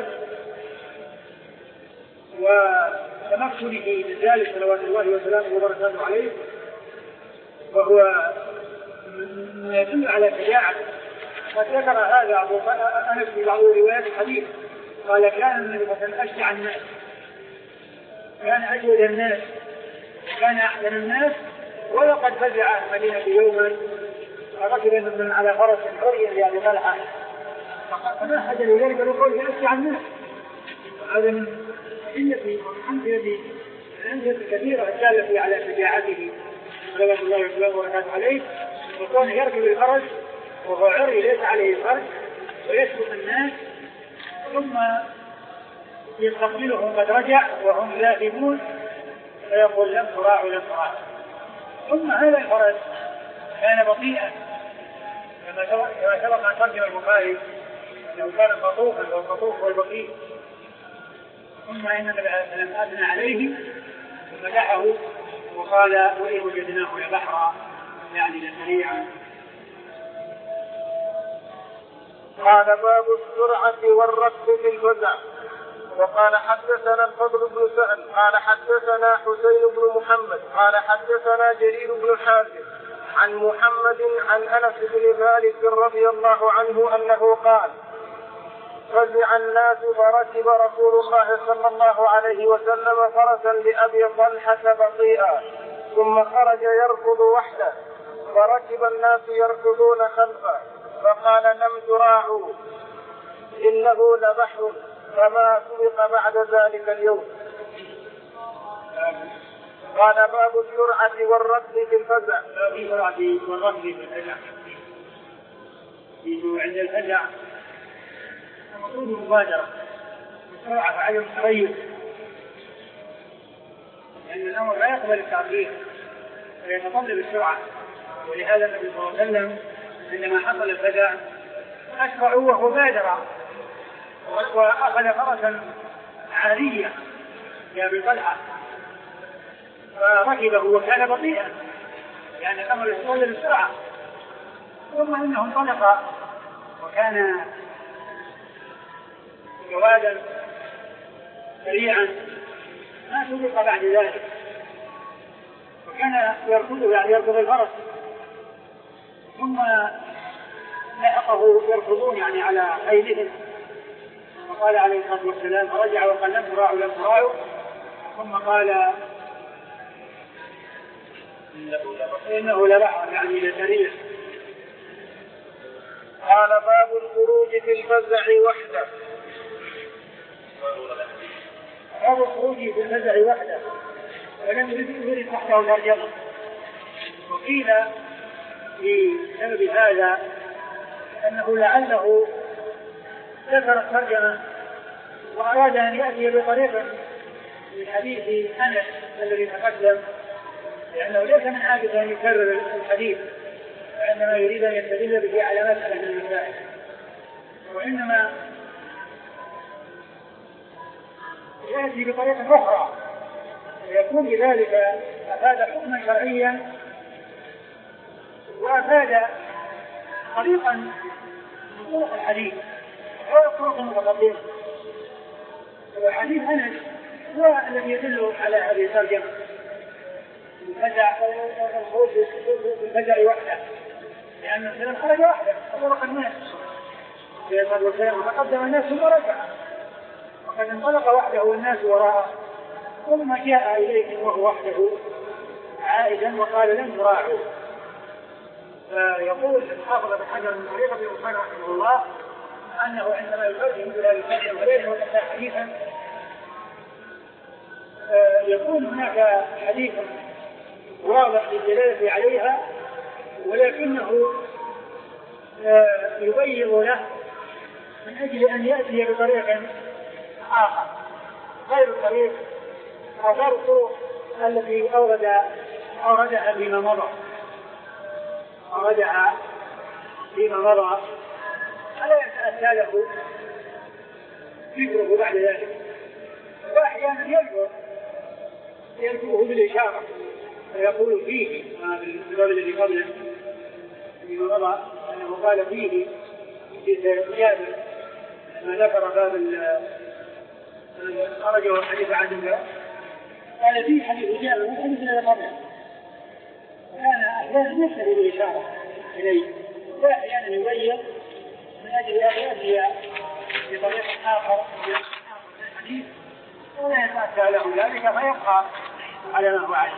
وتمكنه من ذلك صلوات الله وسلامه وبركاته عليه وهو ما يدل على شجاعته. قد ذكر هذا أبو أنس في بعض روايات الحديث قال كان النبي صلى الله عليه وسلم أشجع الناس كان أجود الناس كان أحسن الناس ولقد فزع المدينة يوما فركب من على فرس حري لأبي طلحة فما حد لذلك يقول أشجع الناس. هذا من أدلة ومن أمثلة كثيرة الدالة على شجاعته صلوات الله وسلامه وبركاته عليه وكان يركب الفرس وهو عري ليس عليه فرس ويسبق الناس ثم يستقبلهم قد رجع وهم ذاهبون فيقول لم تراعوا لم تراعوا. ثم هذا الفرس كان بطيئا كما سبق أن ترجم البخاري أنه كان خطوفا والخطوف هو البطيء. ثم إن النبي عليه الصلاة والسلام أثنى عليه ومدحه وقال وإن وجدناه لبحرا يعني لسريعا. قال باب السرعة والركض في الفزع. وقال حدثنا الفضل بن سهل قال حدثنا حسين بن محمد قال حدثنا جرير بن حازم عن محمد عن أنس بن مالك رضي الله عنه أنه قال فزع الناس فركب رسول الله صلى الله عليه وسلم فرسا لأبي طلحة بطيئا ثم خرج يركض وحده فركب الناس يركضون خلفه فقال لم تراعوا إنه لبحر فما سبق بعد ذلك اليوم. قال باب السرعة والركض في الفزع. باب السرعة والركض في الفزع. عند الفزع مطلوب المبادرة والسرعة فعل التغير لأن الأمر لا يقبل التأخير ويتطلب السرعة. ولهذا النبي صلى الله عليه وسلم عندما حصل الفزع أسرع وهو بادر وأخذ فرسا عارية لأبي طلحة فركبه وكان بطيئا يعني الأمر يتولى بسرعة. ثم إنه انطلق وكان جوادا سريعا ما سبق بعد ذلك، وكان يركض يعني يركض الفرس، ثم لحقه يركضون يعني على خيلهم، وقال عليه الصلاة والسلام فرجع وقال لم تراعوا لم تراعوا، ثم قال إنه لبحر يعني لسريع. قال باب الخروج في الفزع وحده. باب الخروج في الفزع وحده ولم يرد تحته الترجمة. وقيل في سبب هذا أنه لعله ذكر الترجمة وأراد أن يأتي بطريقة من حديث أنس الذي تقدم، لأنه ليس من عادة أن يكرر الحديث، وإنما يريد أن يستدل به على مسألة من المسائل، وإنما يأتي بطريقة أخرى ويكون بذلك أفاد حكما شرعيا وأفاد طريقا من طرق الحديث غير طرق متقدمة. وحديث أنس هو الذي يدل على هذه الترجمة الخروج بالفزع وحده، لأن السلام خرج وحده وطرق الناس وتقدم الناس ثم رجع، وقد انطلق وحده والناس وراءه، ثم جاء إليهم وهو وحده عائدا وقال لن تراعوا. فيقول الحافظ بن حجر من طريقة ابن حجر رحمه الله أنه عندما يترجم إلى الفزع وليس وتحت حديثا يكون هناك حديث واضح للدلالة عليها، ولكنه يبين له من أجل أن يأتي بطريق آخر غير الطريق أو غير الطرق التي أورد أوردها فيما مضى أوردها فيما مضى فلا يتأتى له فكره بعد ذلك. وأحيانا يذكر يذكره بالإشارة فيقول فيه ما بالباب الذي قبله فيما مضى أنه قال فيه في زيادة ما ذكر باب خرجه الحديث عن الله قال فيه حديث جابر والحديث الذي قبله، كان أحيانا يشتري بالإشارة إليه وأحيانا يبين من أجل أن يأتي بطريق آخر في الحديث ولا يتأتى له ذلك فيبقى على ما هو عليه.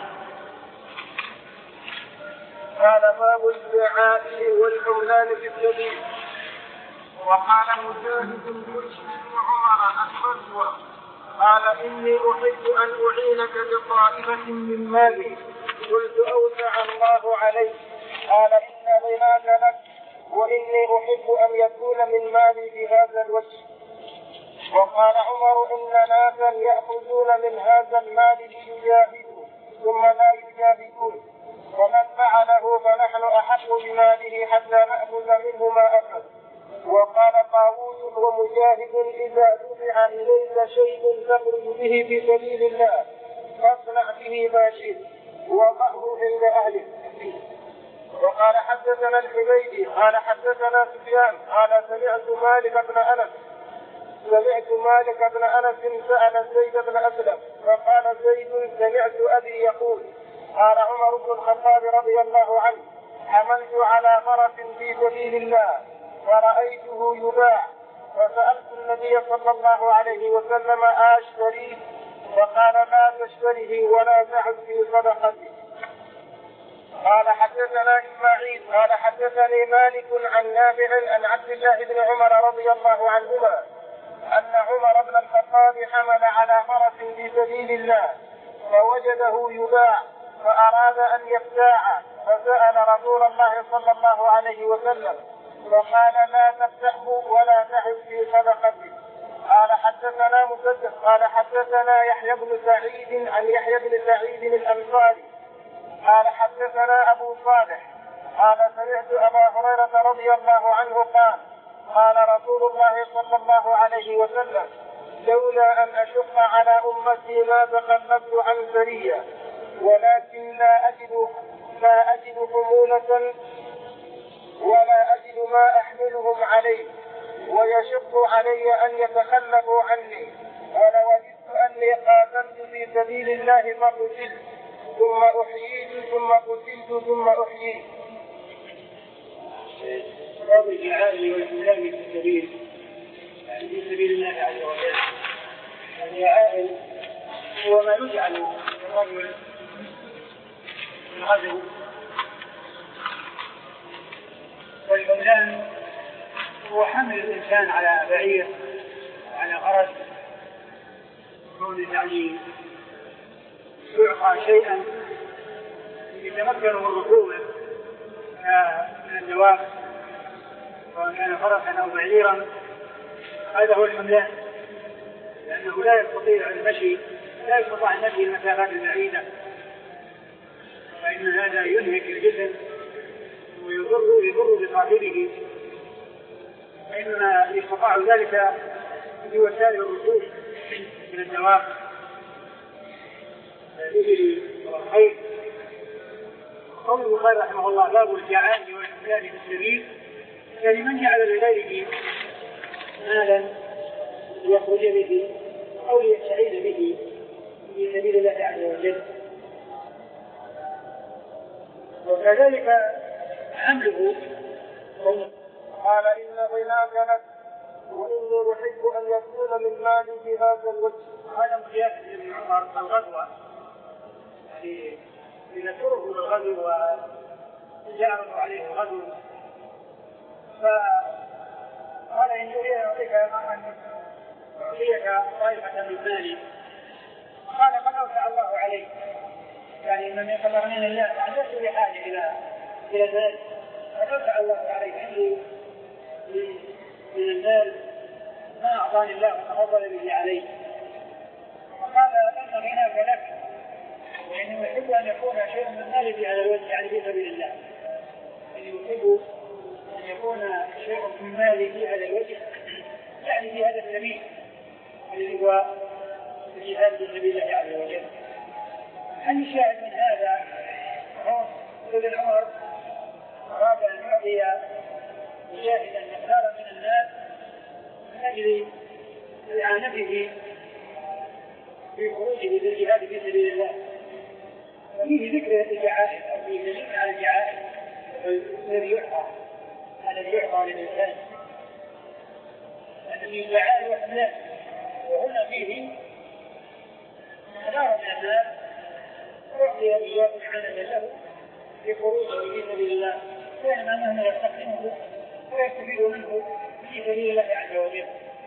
قال باب الدعاء والحملان في السبيل. وقال مجاهد بن عمر الغزوة قال إني أحب أن أعينك بطائفة من مالي، قلت أوسع الله عليك، قال إن غناك لك وإني أحب أن يكون من مالي بهذا الوجه. وقال عمر إن ناسا يأخذون من هذا المال ليجاهدوا ثم لا يجاهدون، ومن فعله فنحن أحق بماله حتى نأخذ منه ما أخذ. وقال طاووس ومجاهد إذا دفع إليك شيء تخرج به في سبيل الله فاصنع به ما شئت وضعه عند أهله. وقال حدثنا الحميدي قال حدثنا سفيان قال سمعت مالك بن أنس سمعت مالك بن أنس سأل زيد بن أسلم فقال زيد سمعت أبي يقول قال عمر بن الخطاب رضي الله عنه حملت على فرس في سبيل الله فرأيته يباع فسألت النبي صلى الله عليه وسلم أشتريه؟ فقال لا تشتريه ولا تعد في صدقته. قال حدثنا إسماعيل قال حدثني مالك عن نافع عن عبد الله بن عمر رضي الله عنهما أن عمر بن الخطاب حمل على فرس في سبيل الله فوجده يباع فأراد أن يبتاع فسأل رسول الله صلى الله عليه وسلم فقال لا تفتحه ولا تعد في صدقته. قال حدثنا مسدد قال حدثنا يحيى بن سعيد عن يحيى بن سعيد الأنصاري قال حدثنا أبو صالح قال سمعت أبا هريرة رضي الله عنه قال قال رسول الله صلى الله عليه وسلم لولا أن أشق على أمتي ما تخلفت عن سرية ولكن لا أجد لا أجد حمولة ولا أجد ما أحملهم عليه ويشق علي أن يتخلفوا عني، ولوددت أني قاتلت في سبيل الله فقتلت ثم أحييت ثم قتلت ثم أحييت. باب الجهاد والإسلام في السبيل، يعني في سبيل الله عز وجل. الجهاد هو ما يجعل الرجل الغزو، والحملان هو حمل الإنسان على بعير على فرس، كون يعني يعطى شيئا يتمكن من ركوبه من الدواب، وإن كان فرسا أو بعيرا، هذا هو الحملان، لأنه لا يستطيع المشي، لا يستطيع المشي المسافات البعيدة، فإن هذا ينهك الجسم ويضر يضر بصاحبه، فإنما يستطاع ذلك بوسائل الركوب من الدواب الإبل والخيل. قول البخاري رحمه الله باب الجعال والحملان في السبيل، يعني من جعل لغيره مالا ليخرج به أو ليستعين به في سبيل الله عز وجل، وكذلك حمله. قال إن غناك لك وإني أحب أن يكون من مالي بهذا الوجه. هذا مقياس ابن عمر الغزوة، يعني لنشره بالغزو وجعله عليه الغزو، فقال إن أعطيك أن أعطيك طائفة من مالي، قال قد أوسع الله عليك، يعني إن من قدر من الله أعدت بحاجة إلى إلى ذلك، قد أوسع الله عليك عندي من المال ما أعطاني الله وتفضل به عليه. وقال أن غناك لك وإنه يحب أن يكون شيء من مالي في هذا الوجه، يعني في سبيل الله، إنه يحب أن يكون شيء من مالي في هذا الوجه، يعني في هذا السبيل الذي هو الجهاد في سبيل الله عز وجل. هل الشاهد من هذا هو ابن عمر أراد أن يعطي مجاهدا مقدارا من الناس من أجل إعانته في خروجه للجهاد في سبيل الله، وفيه ذكر الجعائز أو فيه دليل على الجعائز الذي يعطى الذي يعطى للإنسان، أن فيه الجعائز والحملان، وهنا فيه مقدار من الناس أعطي إياه إعانة له في خروجه في سبيل الله، فإنما أنه يستخدمه ويستفيد منه في سبيل الله عز وجل.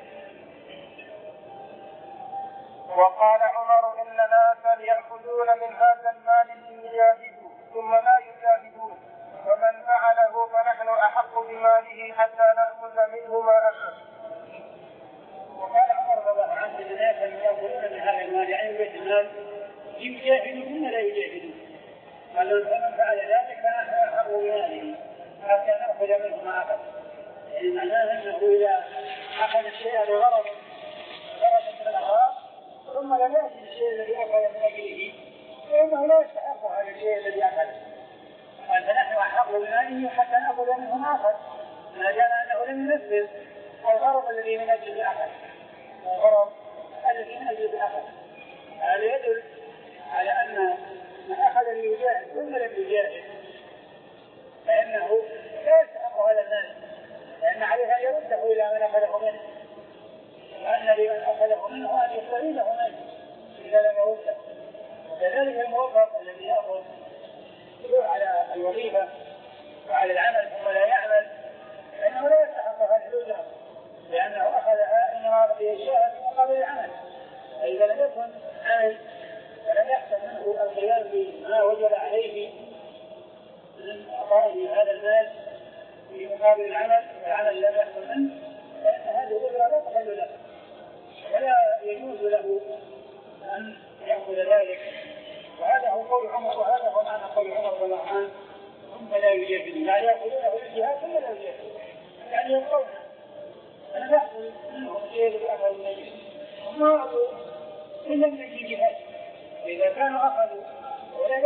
وقال عمر إن ناسا يأخذون من هذا المال ليجاهدوا ثم لا يجاهدون، ومن فعله فنحن أحق بماله حتى نأخذ منه ما أخذ. وقال عمر رضي الله عنه إن ناسا يأخذون من هذا المال، يعني بيت المال، يجاهدون ثم لا يجاهدون، قال فمن فعل ذلك فنحن أحق بماله حتى نأخذ منه ما أخذ، يعني معناه أنه إذا أخذ الشيء لغرض غرض من الأغراض ثم لم يأتي الشيء الذي أخذ من أجله فإنه لا يستحق هذا الشيء الذي أخذ، قال فنحن أحق بماله حتى نأخذ منه ما أخذ، ما دام أنه لم ينفذ الغرض الذي من أجله أخذ الغرض الذي من أجله أخذ. هذا يدل على أن من أخذ ليجاهد ثم لم يجاهد فإنه لا يستحق هذا المال، لأن عليه أن يرده إلى من أخذه منه، وأن لمن أخذه منه أن يستعيده منه إذا لم يرده. وكذلك الموظف الذي يأخذ يروح على الوظيفة وعلى العمل ثم لا يعمل فإنه لا يستحق هذه الأجرة، لأنه أخذها إنما بيجاهد في مقابل العمل، فإذا لم يكن عمل فلم يحصل منه القيام بما وجب عليه من أعطائه هذا المال في مقابل العمل، والعمل لم يحصل منه، فإن هذه الأجرة لا تحل له ولا يجوز له أن يأخذ ذلك. وهذا هو قول عمر، وهذا هو معنى قول عمر رضي الله عنه ثم لا يجاهدون، يعني يأخذونه للجهاد ثم لا يجاهدون، يعني يقولون أنا يحصل منهم الشيء الذي أخذوا من أجله وما أخذوا إلا من أجل الجهاد. إذا كانوا أخذوا ولا يفعلوا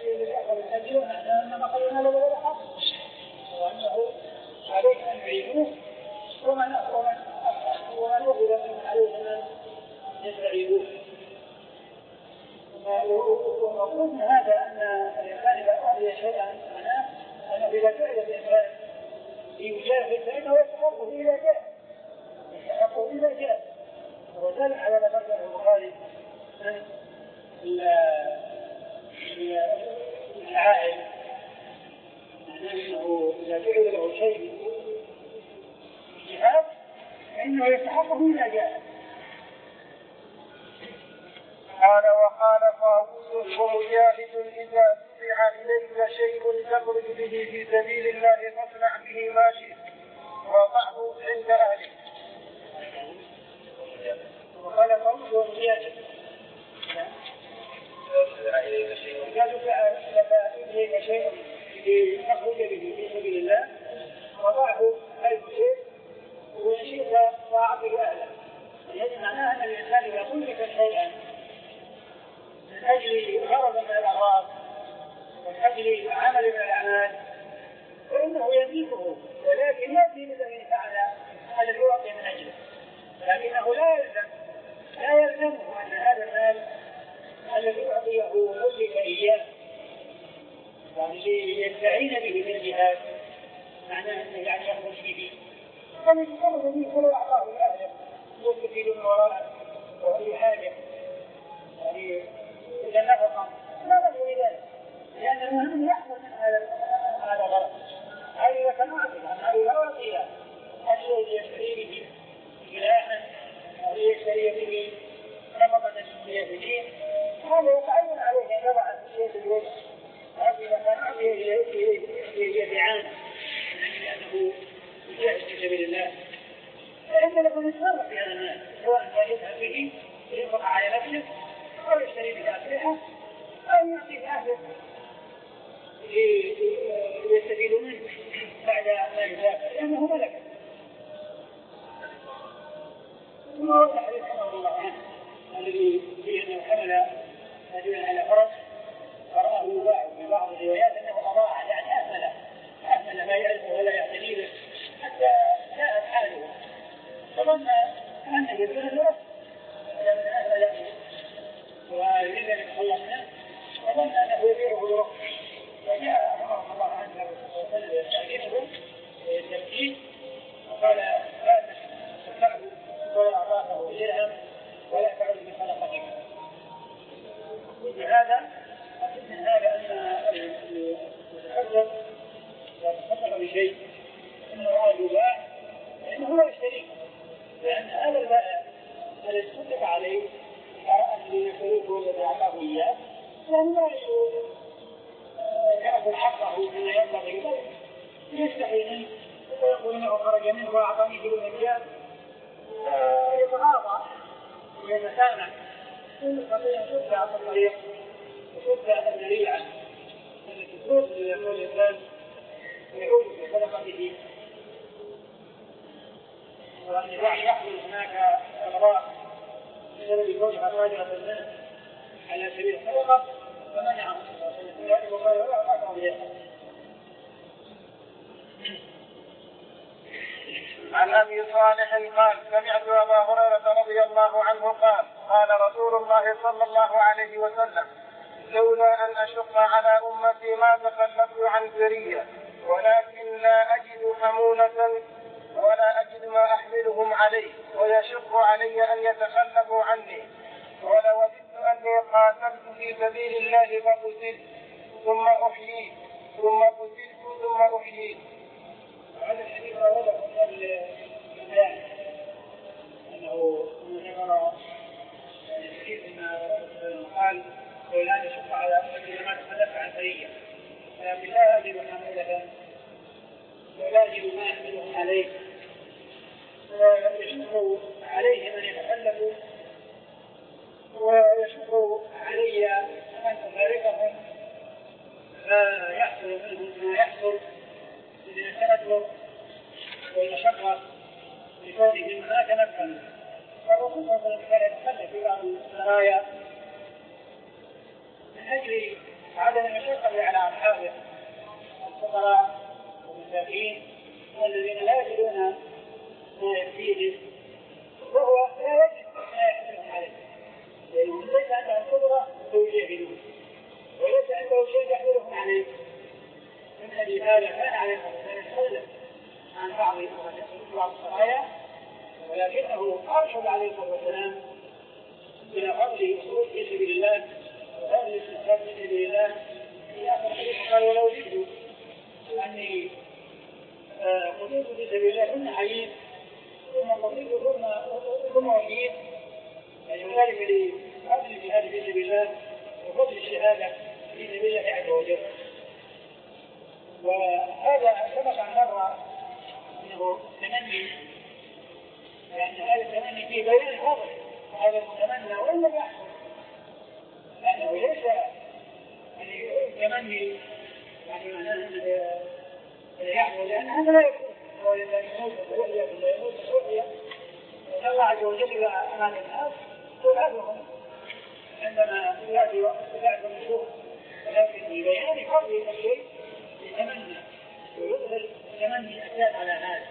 للأخوة الحجر نحن أنما قلنا له ولا حق وأنه عليه أن يعيدوه ومن ومن ومن وجد من عليه من يستعيدوه. ومفروض من هذا أن الإنسان إذا أعطي شيئا معناه أنه إذا جعل الإنسان يجاهد فإنه يستحقه إذا جاء يستحقه إذا جاء. وذلك على ما ذكره البخاري من العائل معناه أنه إذا جعل له شيء جهاد فإنه يستحقه إذا جاء. قال وقال طاووس ومجاهد إذا دفع إليك شيء تخرج به في سبيل الله فاصنع به ما شئت وضعه عند أهله. وقال طاووس ومجاهد إذا دفع إليك شيء تخرج به في سبيل الله وضعه حيث شئت وإن شئت فأعطه أهله. يعني معناه أن الإنسان إذا كلف شيئا من أجل غرض من الأغراض من أجل عمل من الأعمال فإنه يملكه ولكن يأتي الذي فعل الذي يعطي من أجله لكنه لا يلزم لا يلزمه أن هذا المال الذي أعطيه ملك إياه يعني يستعين به في الجهاد معناه أنه يعني يخرج به فمن يخرج به فلو أعطاه لأهله يستفيد من وراءه وفي حاجة يعني إذا نفق لا بد من ذلك لأن المهم يحصل من هذا هذا غلط. هذه كنوعه هذه أواقيها الشيء يشتري به سلاحا أو يشتري به نفقة المجاهدين هذا يتعين عليه أن يضع الشيء في الوجه هذه كان يبيعان لأنه يجاهد في سبيل الله فإن له يتصرف في هذا المال سواء كان يذهب به ينفق على نفسه أو يشتري به أسلحة أو يعطي أهله يستفيدون منه بعد ما يسافر لأنه ملك. ثم وضح رحمه الله عنه الذي فيه أنه حمل رجلا على فرس فرآه يباع في بعض الروايات أنه أضاع يعني أهمل أهمل ما يعرفه ولا يعتني به حتى جاءت حاله فظن أنه يدون الرأس لأن أهمل ويريد أن يتخلص منه وظن أنه يبيعه برخص فجاء رحمه الله عنه يستأذنه التمكين وقال لا تدفعه ولا أعطاه درهم ولا تعود بصدقتك. ولهذا أكد من هذا أن المتصدق إذا تصدق بشيء إنه هذا يباع فإنه هو يشتريه لأن هذا البائع الذي تصدق عليه أرى أن يشتريه والذي أعطاه إياه لأن لا يأخذ حقه مما ينبغي له يستحي منه ويقول إنه خرج منه وأعطاني في المجال يتغاضى ويتسامح ثم يستطيع أن تتبع الطريق وتتبع الذريعة التي تفوز ليكون الإنسان ويعود في صدقته وأن يحصل هناك أغراء بسبب كونها صادرة منه على سبيل الصدقة فمنعه ذلك وقال لا أعطاه بيده. عن أبي صالح قال سمعت أبا هريرة رضي الله عنه قال قال رسول الله صلى الله عليه وسلم لولا أن أشق على أمتي ما تخلفت عن سرية ولكن لا أجد حمولة ولا أجد ما أحملهم عليه ويشق علي أن يتخلفوا عني ولوددت أني قاتلت في سبيل الله فقتلت ثم أحييت ثم قتلت ثم أحييت. هذا الحديث أوله قبل البيان أنه ذكر الحديث أن قال لا يشق على أمتي ما تخلف عن سرية ولكن لا أجد حمولة ولا أجد ما يحملهم عليه ويشق عليهم أن يتخلفوا ويشق علي أن أفارقهم فيحصل منهم ما يحصل من التنكر والمشقة لكونهم هناك نفعا فالرسول صلى الله عليه وسلم كان يتخلف في بعض السرايا من أجل عدم هذه المشقة اللي على أصحابه الفقراء والمساكين الذين لا يجدون ما يكفيهم، وهو لا يجد ما يحملهم عليه، لأنه ليس عنده القدرة فيجاهدون، وليس عنده شيء يحملهم عليه. من أجل هذا كان عليه الصلاة والسلام عن بعض بعض الصرايا، ولكنه أرشد عليه الصلاة والسلام إلى فضل الخروج في سبيل الله وفضل الاستشهاد في سبيل الله. في آخر الحديث قال: ولو جئت أني قتلت في سبيل الله ثم حييت ثم قتلت ثم ثم وحييت، يعني ذلك لفضل الجهاد في سبيل الله وفضل الشهادة في سبيل الله عز وجل. وهذا سبق أن مر أنه تمني، لأن هذا التمني فيه بيان فضل هذا المتمنى وإن لم يحصل، لأنه ليس يعني تمني يعني معناه أنه يحصل، لأن هذا لا يكون هو إذا يموت الرؤية ولا يموت الرؤية الله عز وجل إلى أمام الناس تلعبهم عندما يأتي وقت بعد النشوء، ولكن ببيان فضل الشيء يتمنى ويظهر تمني أساس على هذا.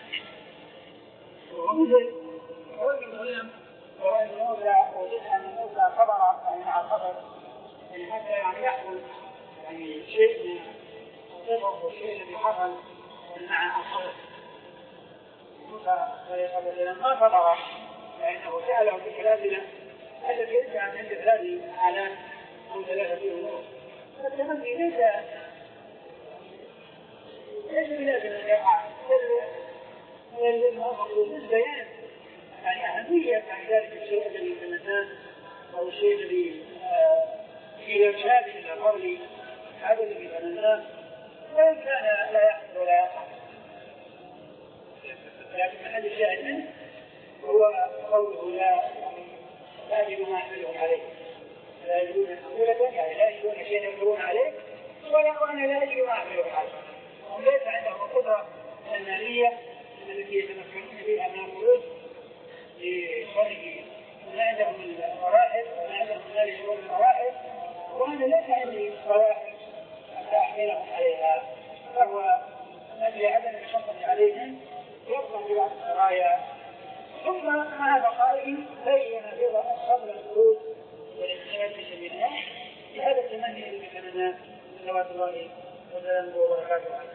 ومثل قول المسلم وأن موسى وجدها من موسى صبر يعني مع الخطر، يعني حتى يعني يحصل يعني شيء من الصبر والشيء الذي حصل مع الخطر. موسى ما صبر لأنه سأله بكلامنا التي يدعى عن عند ثلاث حالات أو ثلاثة أمور، فالتمني ليس ليس بلازم أن يقع للبيان يعني أهمية عن ذلك الشيء الذي يتمناه أو الشيء الذي في إرشاد إلى فضل هذا الذي يتمناه، وإن كان لا يحصل ولا يقع. لكن محل الشاهد منه هو قوله لا لا يجدون ما يحملهم عليه، لا يجدون حمولة يعني لا يجدون شيئا يحملون عليه، ولا لا يجدون ما يحملهم عليه. هم ليس عندهم القدرة المالية التي يتمكنون بها من الخروج لشرعه، لا عندهم المراحل ولا عندهم مال يشغلون المراحل، وأنا ليس عندي مراحل حتى أحملهم عليها، فهو من أجل عدم الشقة عليهم يطلب في بعض السرايا. ثم مع بقائه بين فضل الخروج والاجتهاد في سبيل الله بهذا التمني الذي تمناه صلوات الله وسلامه وبركاته عليه.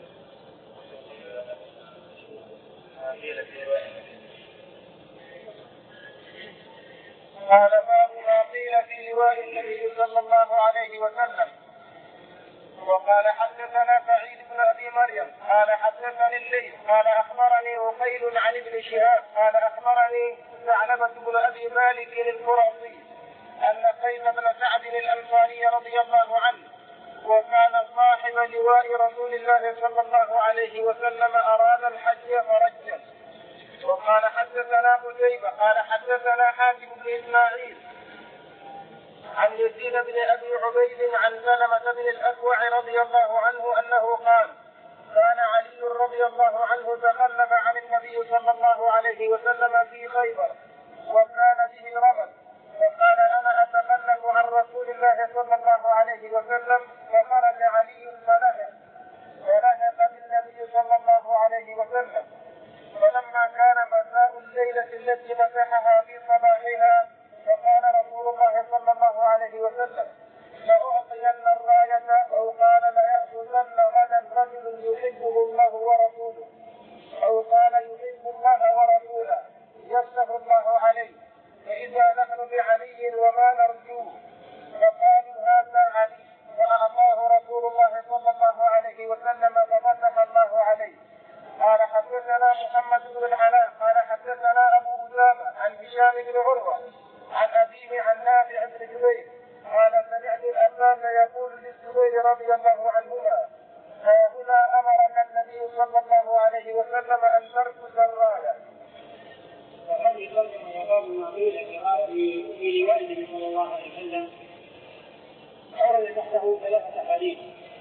قال: باب ما قيل في لواء النبي صلى الله عليه وسلم. وقال: حدثنا سعيد بن ابي مريم قال حدثني الليث قال اخبرني وقيل عن ابن شهاب قال اخبرني ثعلبة بن ابي مالك القرظي ان قيس بن سعد الانصاري رضي الله عنه وكان صاحب لواء رسول الله صلى الله عليه وسلم اراد الحج فرجه. وقال: حدثنا قتيبة قال حدثنا حاتم بن اسماعيل عن يزيد بن ابي عبيد عن سلمة بن الاكوع رضي الله عنه انه قال: كان علي رضي الله عنه تخلف عن النبي صلى الله عليه وسلم في خيبر وكان به رمل، فقال: انا اتخلف عن رسول الله صلى الله عليه وسلم، فخرج علي فلهق فلهق بالنبي صلى الله عليه وسلم. فلما كان مساء الليلة التي مسحها في صباحها فقال رسول الله صلى الله عليه وسلم: لأعطين الراية، أو قال: ليأخذن غدا رجل يحبه الله ورسوله، أو قال: يحب الله ورسوله يفتح الله عليه، فإذا نحن بعلي وما نرجوه. فقالوا: هذا علي، فأعطاه رسول الله صلى الله عليه وسلم ففتح الله عليه. قال: حدثنا محمد بن العلاء قال حدثنا أبو أسامة عن هشام بن عروة عن أبيه عن نافع بن جبير قال: سمعت الأبان يقول للزبير رضي الله عنهما: ها هنا أمرك النبي صلى الله عليه وسلم أن تركز الراية. فهذه الترجمة يا باب ما قيل في لواء النبي صلى الله عليه وسلم أورد تحته ثلاثة أحاديث.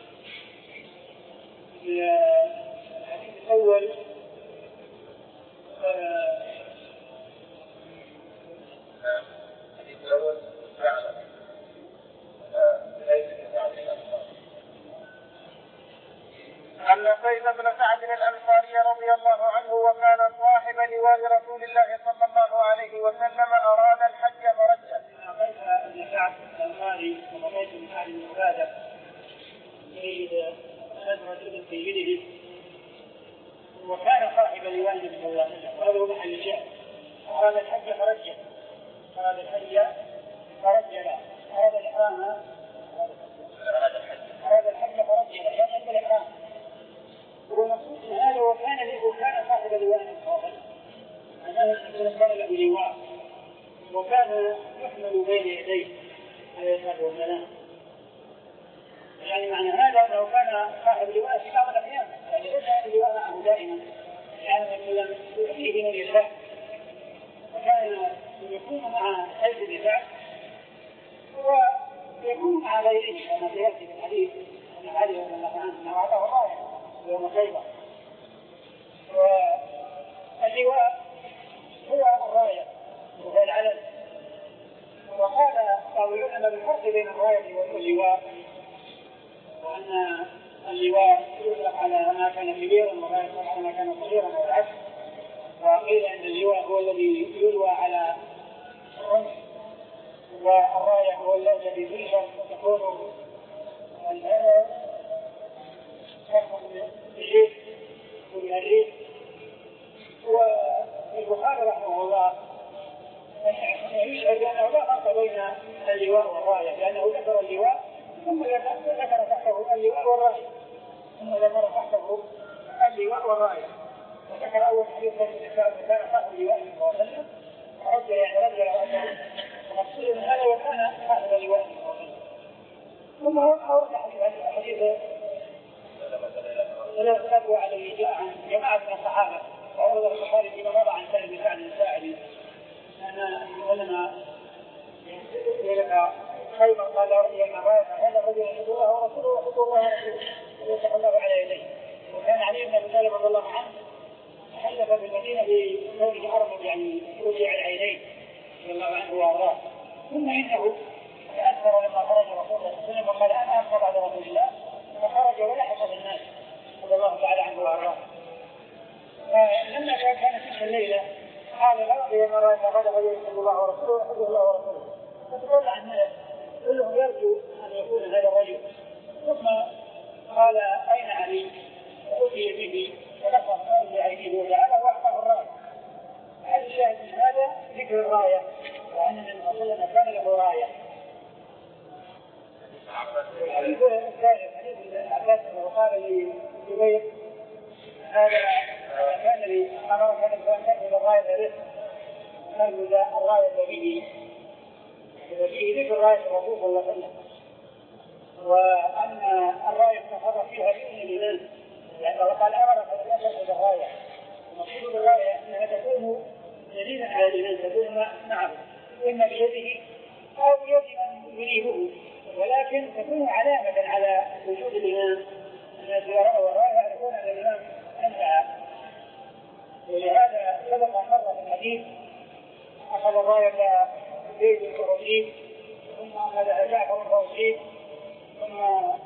الحديث الأول الحديث الأول فعلا ليس كذلك أراد الحج فرجل، أراد الحج فرجل، أراد الإحرام أراد الحج أراد الحج فرجل، يعني عند الإحرام. والمقصود من هذا وكان وكان صاحب لواء الصافي، أنه كان له لواء وكان يحمل بين يديه عليه الصلاة والسلام. يعني معنى هذا أنه كان صاحب لواء في بعض الأحيان، يعني ليس اللواء معه دائما، يعني مثلا فيه من يشاء، وكان يكون مع حيث الدفاع ويكون مع غيره كما سيأتي في الحديث أن علي رضي الله عنه أنه أعطاه الراية يوم خيبر. واللواء هو الراية وهو العلم. وقال بعض العلماء بالفرق بين الراية واللواء، وأن اللواء يطلق على ما كان كبيرا ولا يطلق على ما كان صغيرا أو العكس. وقيل أن اللواء هو الذي يلوى على الرمح، والراية هو الذي تنشر وتكون بالريح ومن الريح. والبخاري رحمه الله يشعر بأنه لا فرق بين اللواء والراية، لأنه ذكر اللواء ثم ذكر تحته اللواء والراية ثم ذكر تحته اللواء والراية. وذكر أول حديث كان صاحب اللواء صلى الله عليه وسلم فرجل يعني رجل رأسه، ومقصود من هذا وكان صاحب اللواء صلى الله عليه وسلم. ثم أورد حديث ثلاث أبوة عليه جاء عن جماعة من الصحابة، وأورد البخاري فيما مضى عن سالم بن سعد الساعدي أن لما يلقى خيبر قال يا راية هذا الرجل يحب الله ورسوله ويحب الله ورسوله ويفتح الله على يديه. وكان علي بن ابي طالب رضي الله عنه تحلف بالمدينه بكونه ارمد يعني رجع العينين رضي الله عنه وارضاه. ثم انه تاثر لما خرج رسول الله صلى الله عليه وسلم وقال انا ابقى بعد رسول الله، فخرج ولحق بالناس رضي الله تعالى عنه وارضاه. فلما كانت تلك الليله قال لا يا راية هذا الرجل يحب الله ورسوله ويحب الله ورسوله، فتولى عن هذا كلهم يرجو أن يكون هذا الرجل. ثم قال أين علي؟ فأتي به فنفر قال بعينه وجعله وأعطاه الراية. هذا الشاهد من هذا ذكر الراية، وأن النبي صلى الله عليه وسلم كان له راية. الحديث الثالث حديث العباس أنه قال لجبير هذا كان لي أمر كان الإنسان تأخذ الراية به تأخذ الراية به فيه ذكر راية الرسول صلى الله عليه وسلم، وأن الراية تحرك فيها بإذن الإيمان، لأنه قال أمرك أن تأخذ الراية. المقصود بالراية أنها تكون دليلا على الإيمان، تكون معه إما بيده أو بيد من يريده، ولكن تكون علامة على وجود الإيمان. الناس إذا رأوا الراية يعرفون أن الإيمان أنفع. ولهذا سبق مرة في الحديث أخذ الراية زيد الرشيد، ثم أخذ جعفر الرشيد، ثم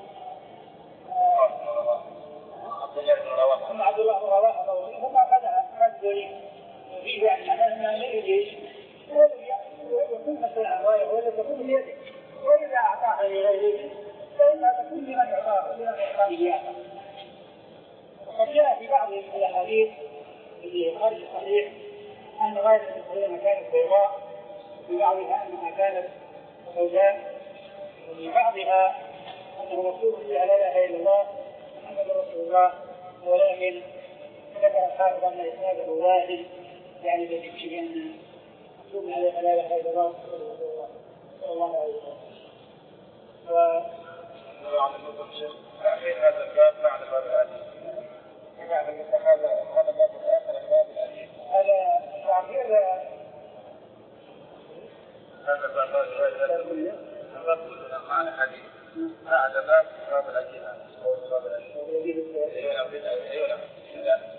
ثم عبد الله بن رواحة ثم أخذها رجل فيه يعني معناه أنها لا يجيش ويكون مسؤول عن الراية ولا تكون بيده، وإذا أعطاها لغيره فإنها تكون لمن يعطاه لمن يعطاه إياها. وقد جاء في بعض الأحاديث في خارج الصحيح أن راية المسلمين كانت بيضاء، في بعضها أنها كانت سوداء، وفي بعضها أنه مكتوب فيها لا إله إلا الله محمد رسول الله، ولكن ذكر الحافظ أن إسناده واحد، يعني بذكر بأن مكتوب عليها لا إله إلا الله محمد رسول الله صلى الله عليه وسلم. وعلى النظر الشيخ أخير هذا الباب بعد باب الحديث، بعد هذا هذا الباب الآخر باب الحديث، هذا تعبير هذا باب غير هذا كلنا مع الحديث. هذا باب باب الأجهزة أو باب الأجهزة. أيوة أيوة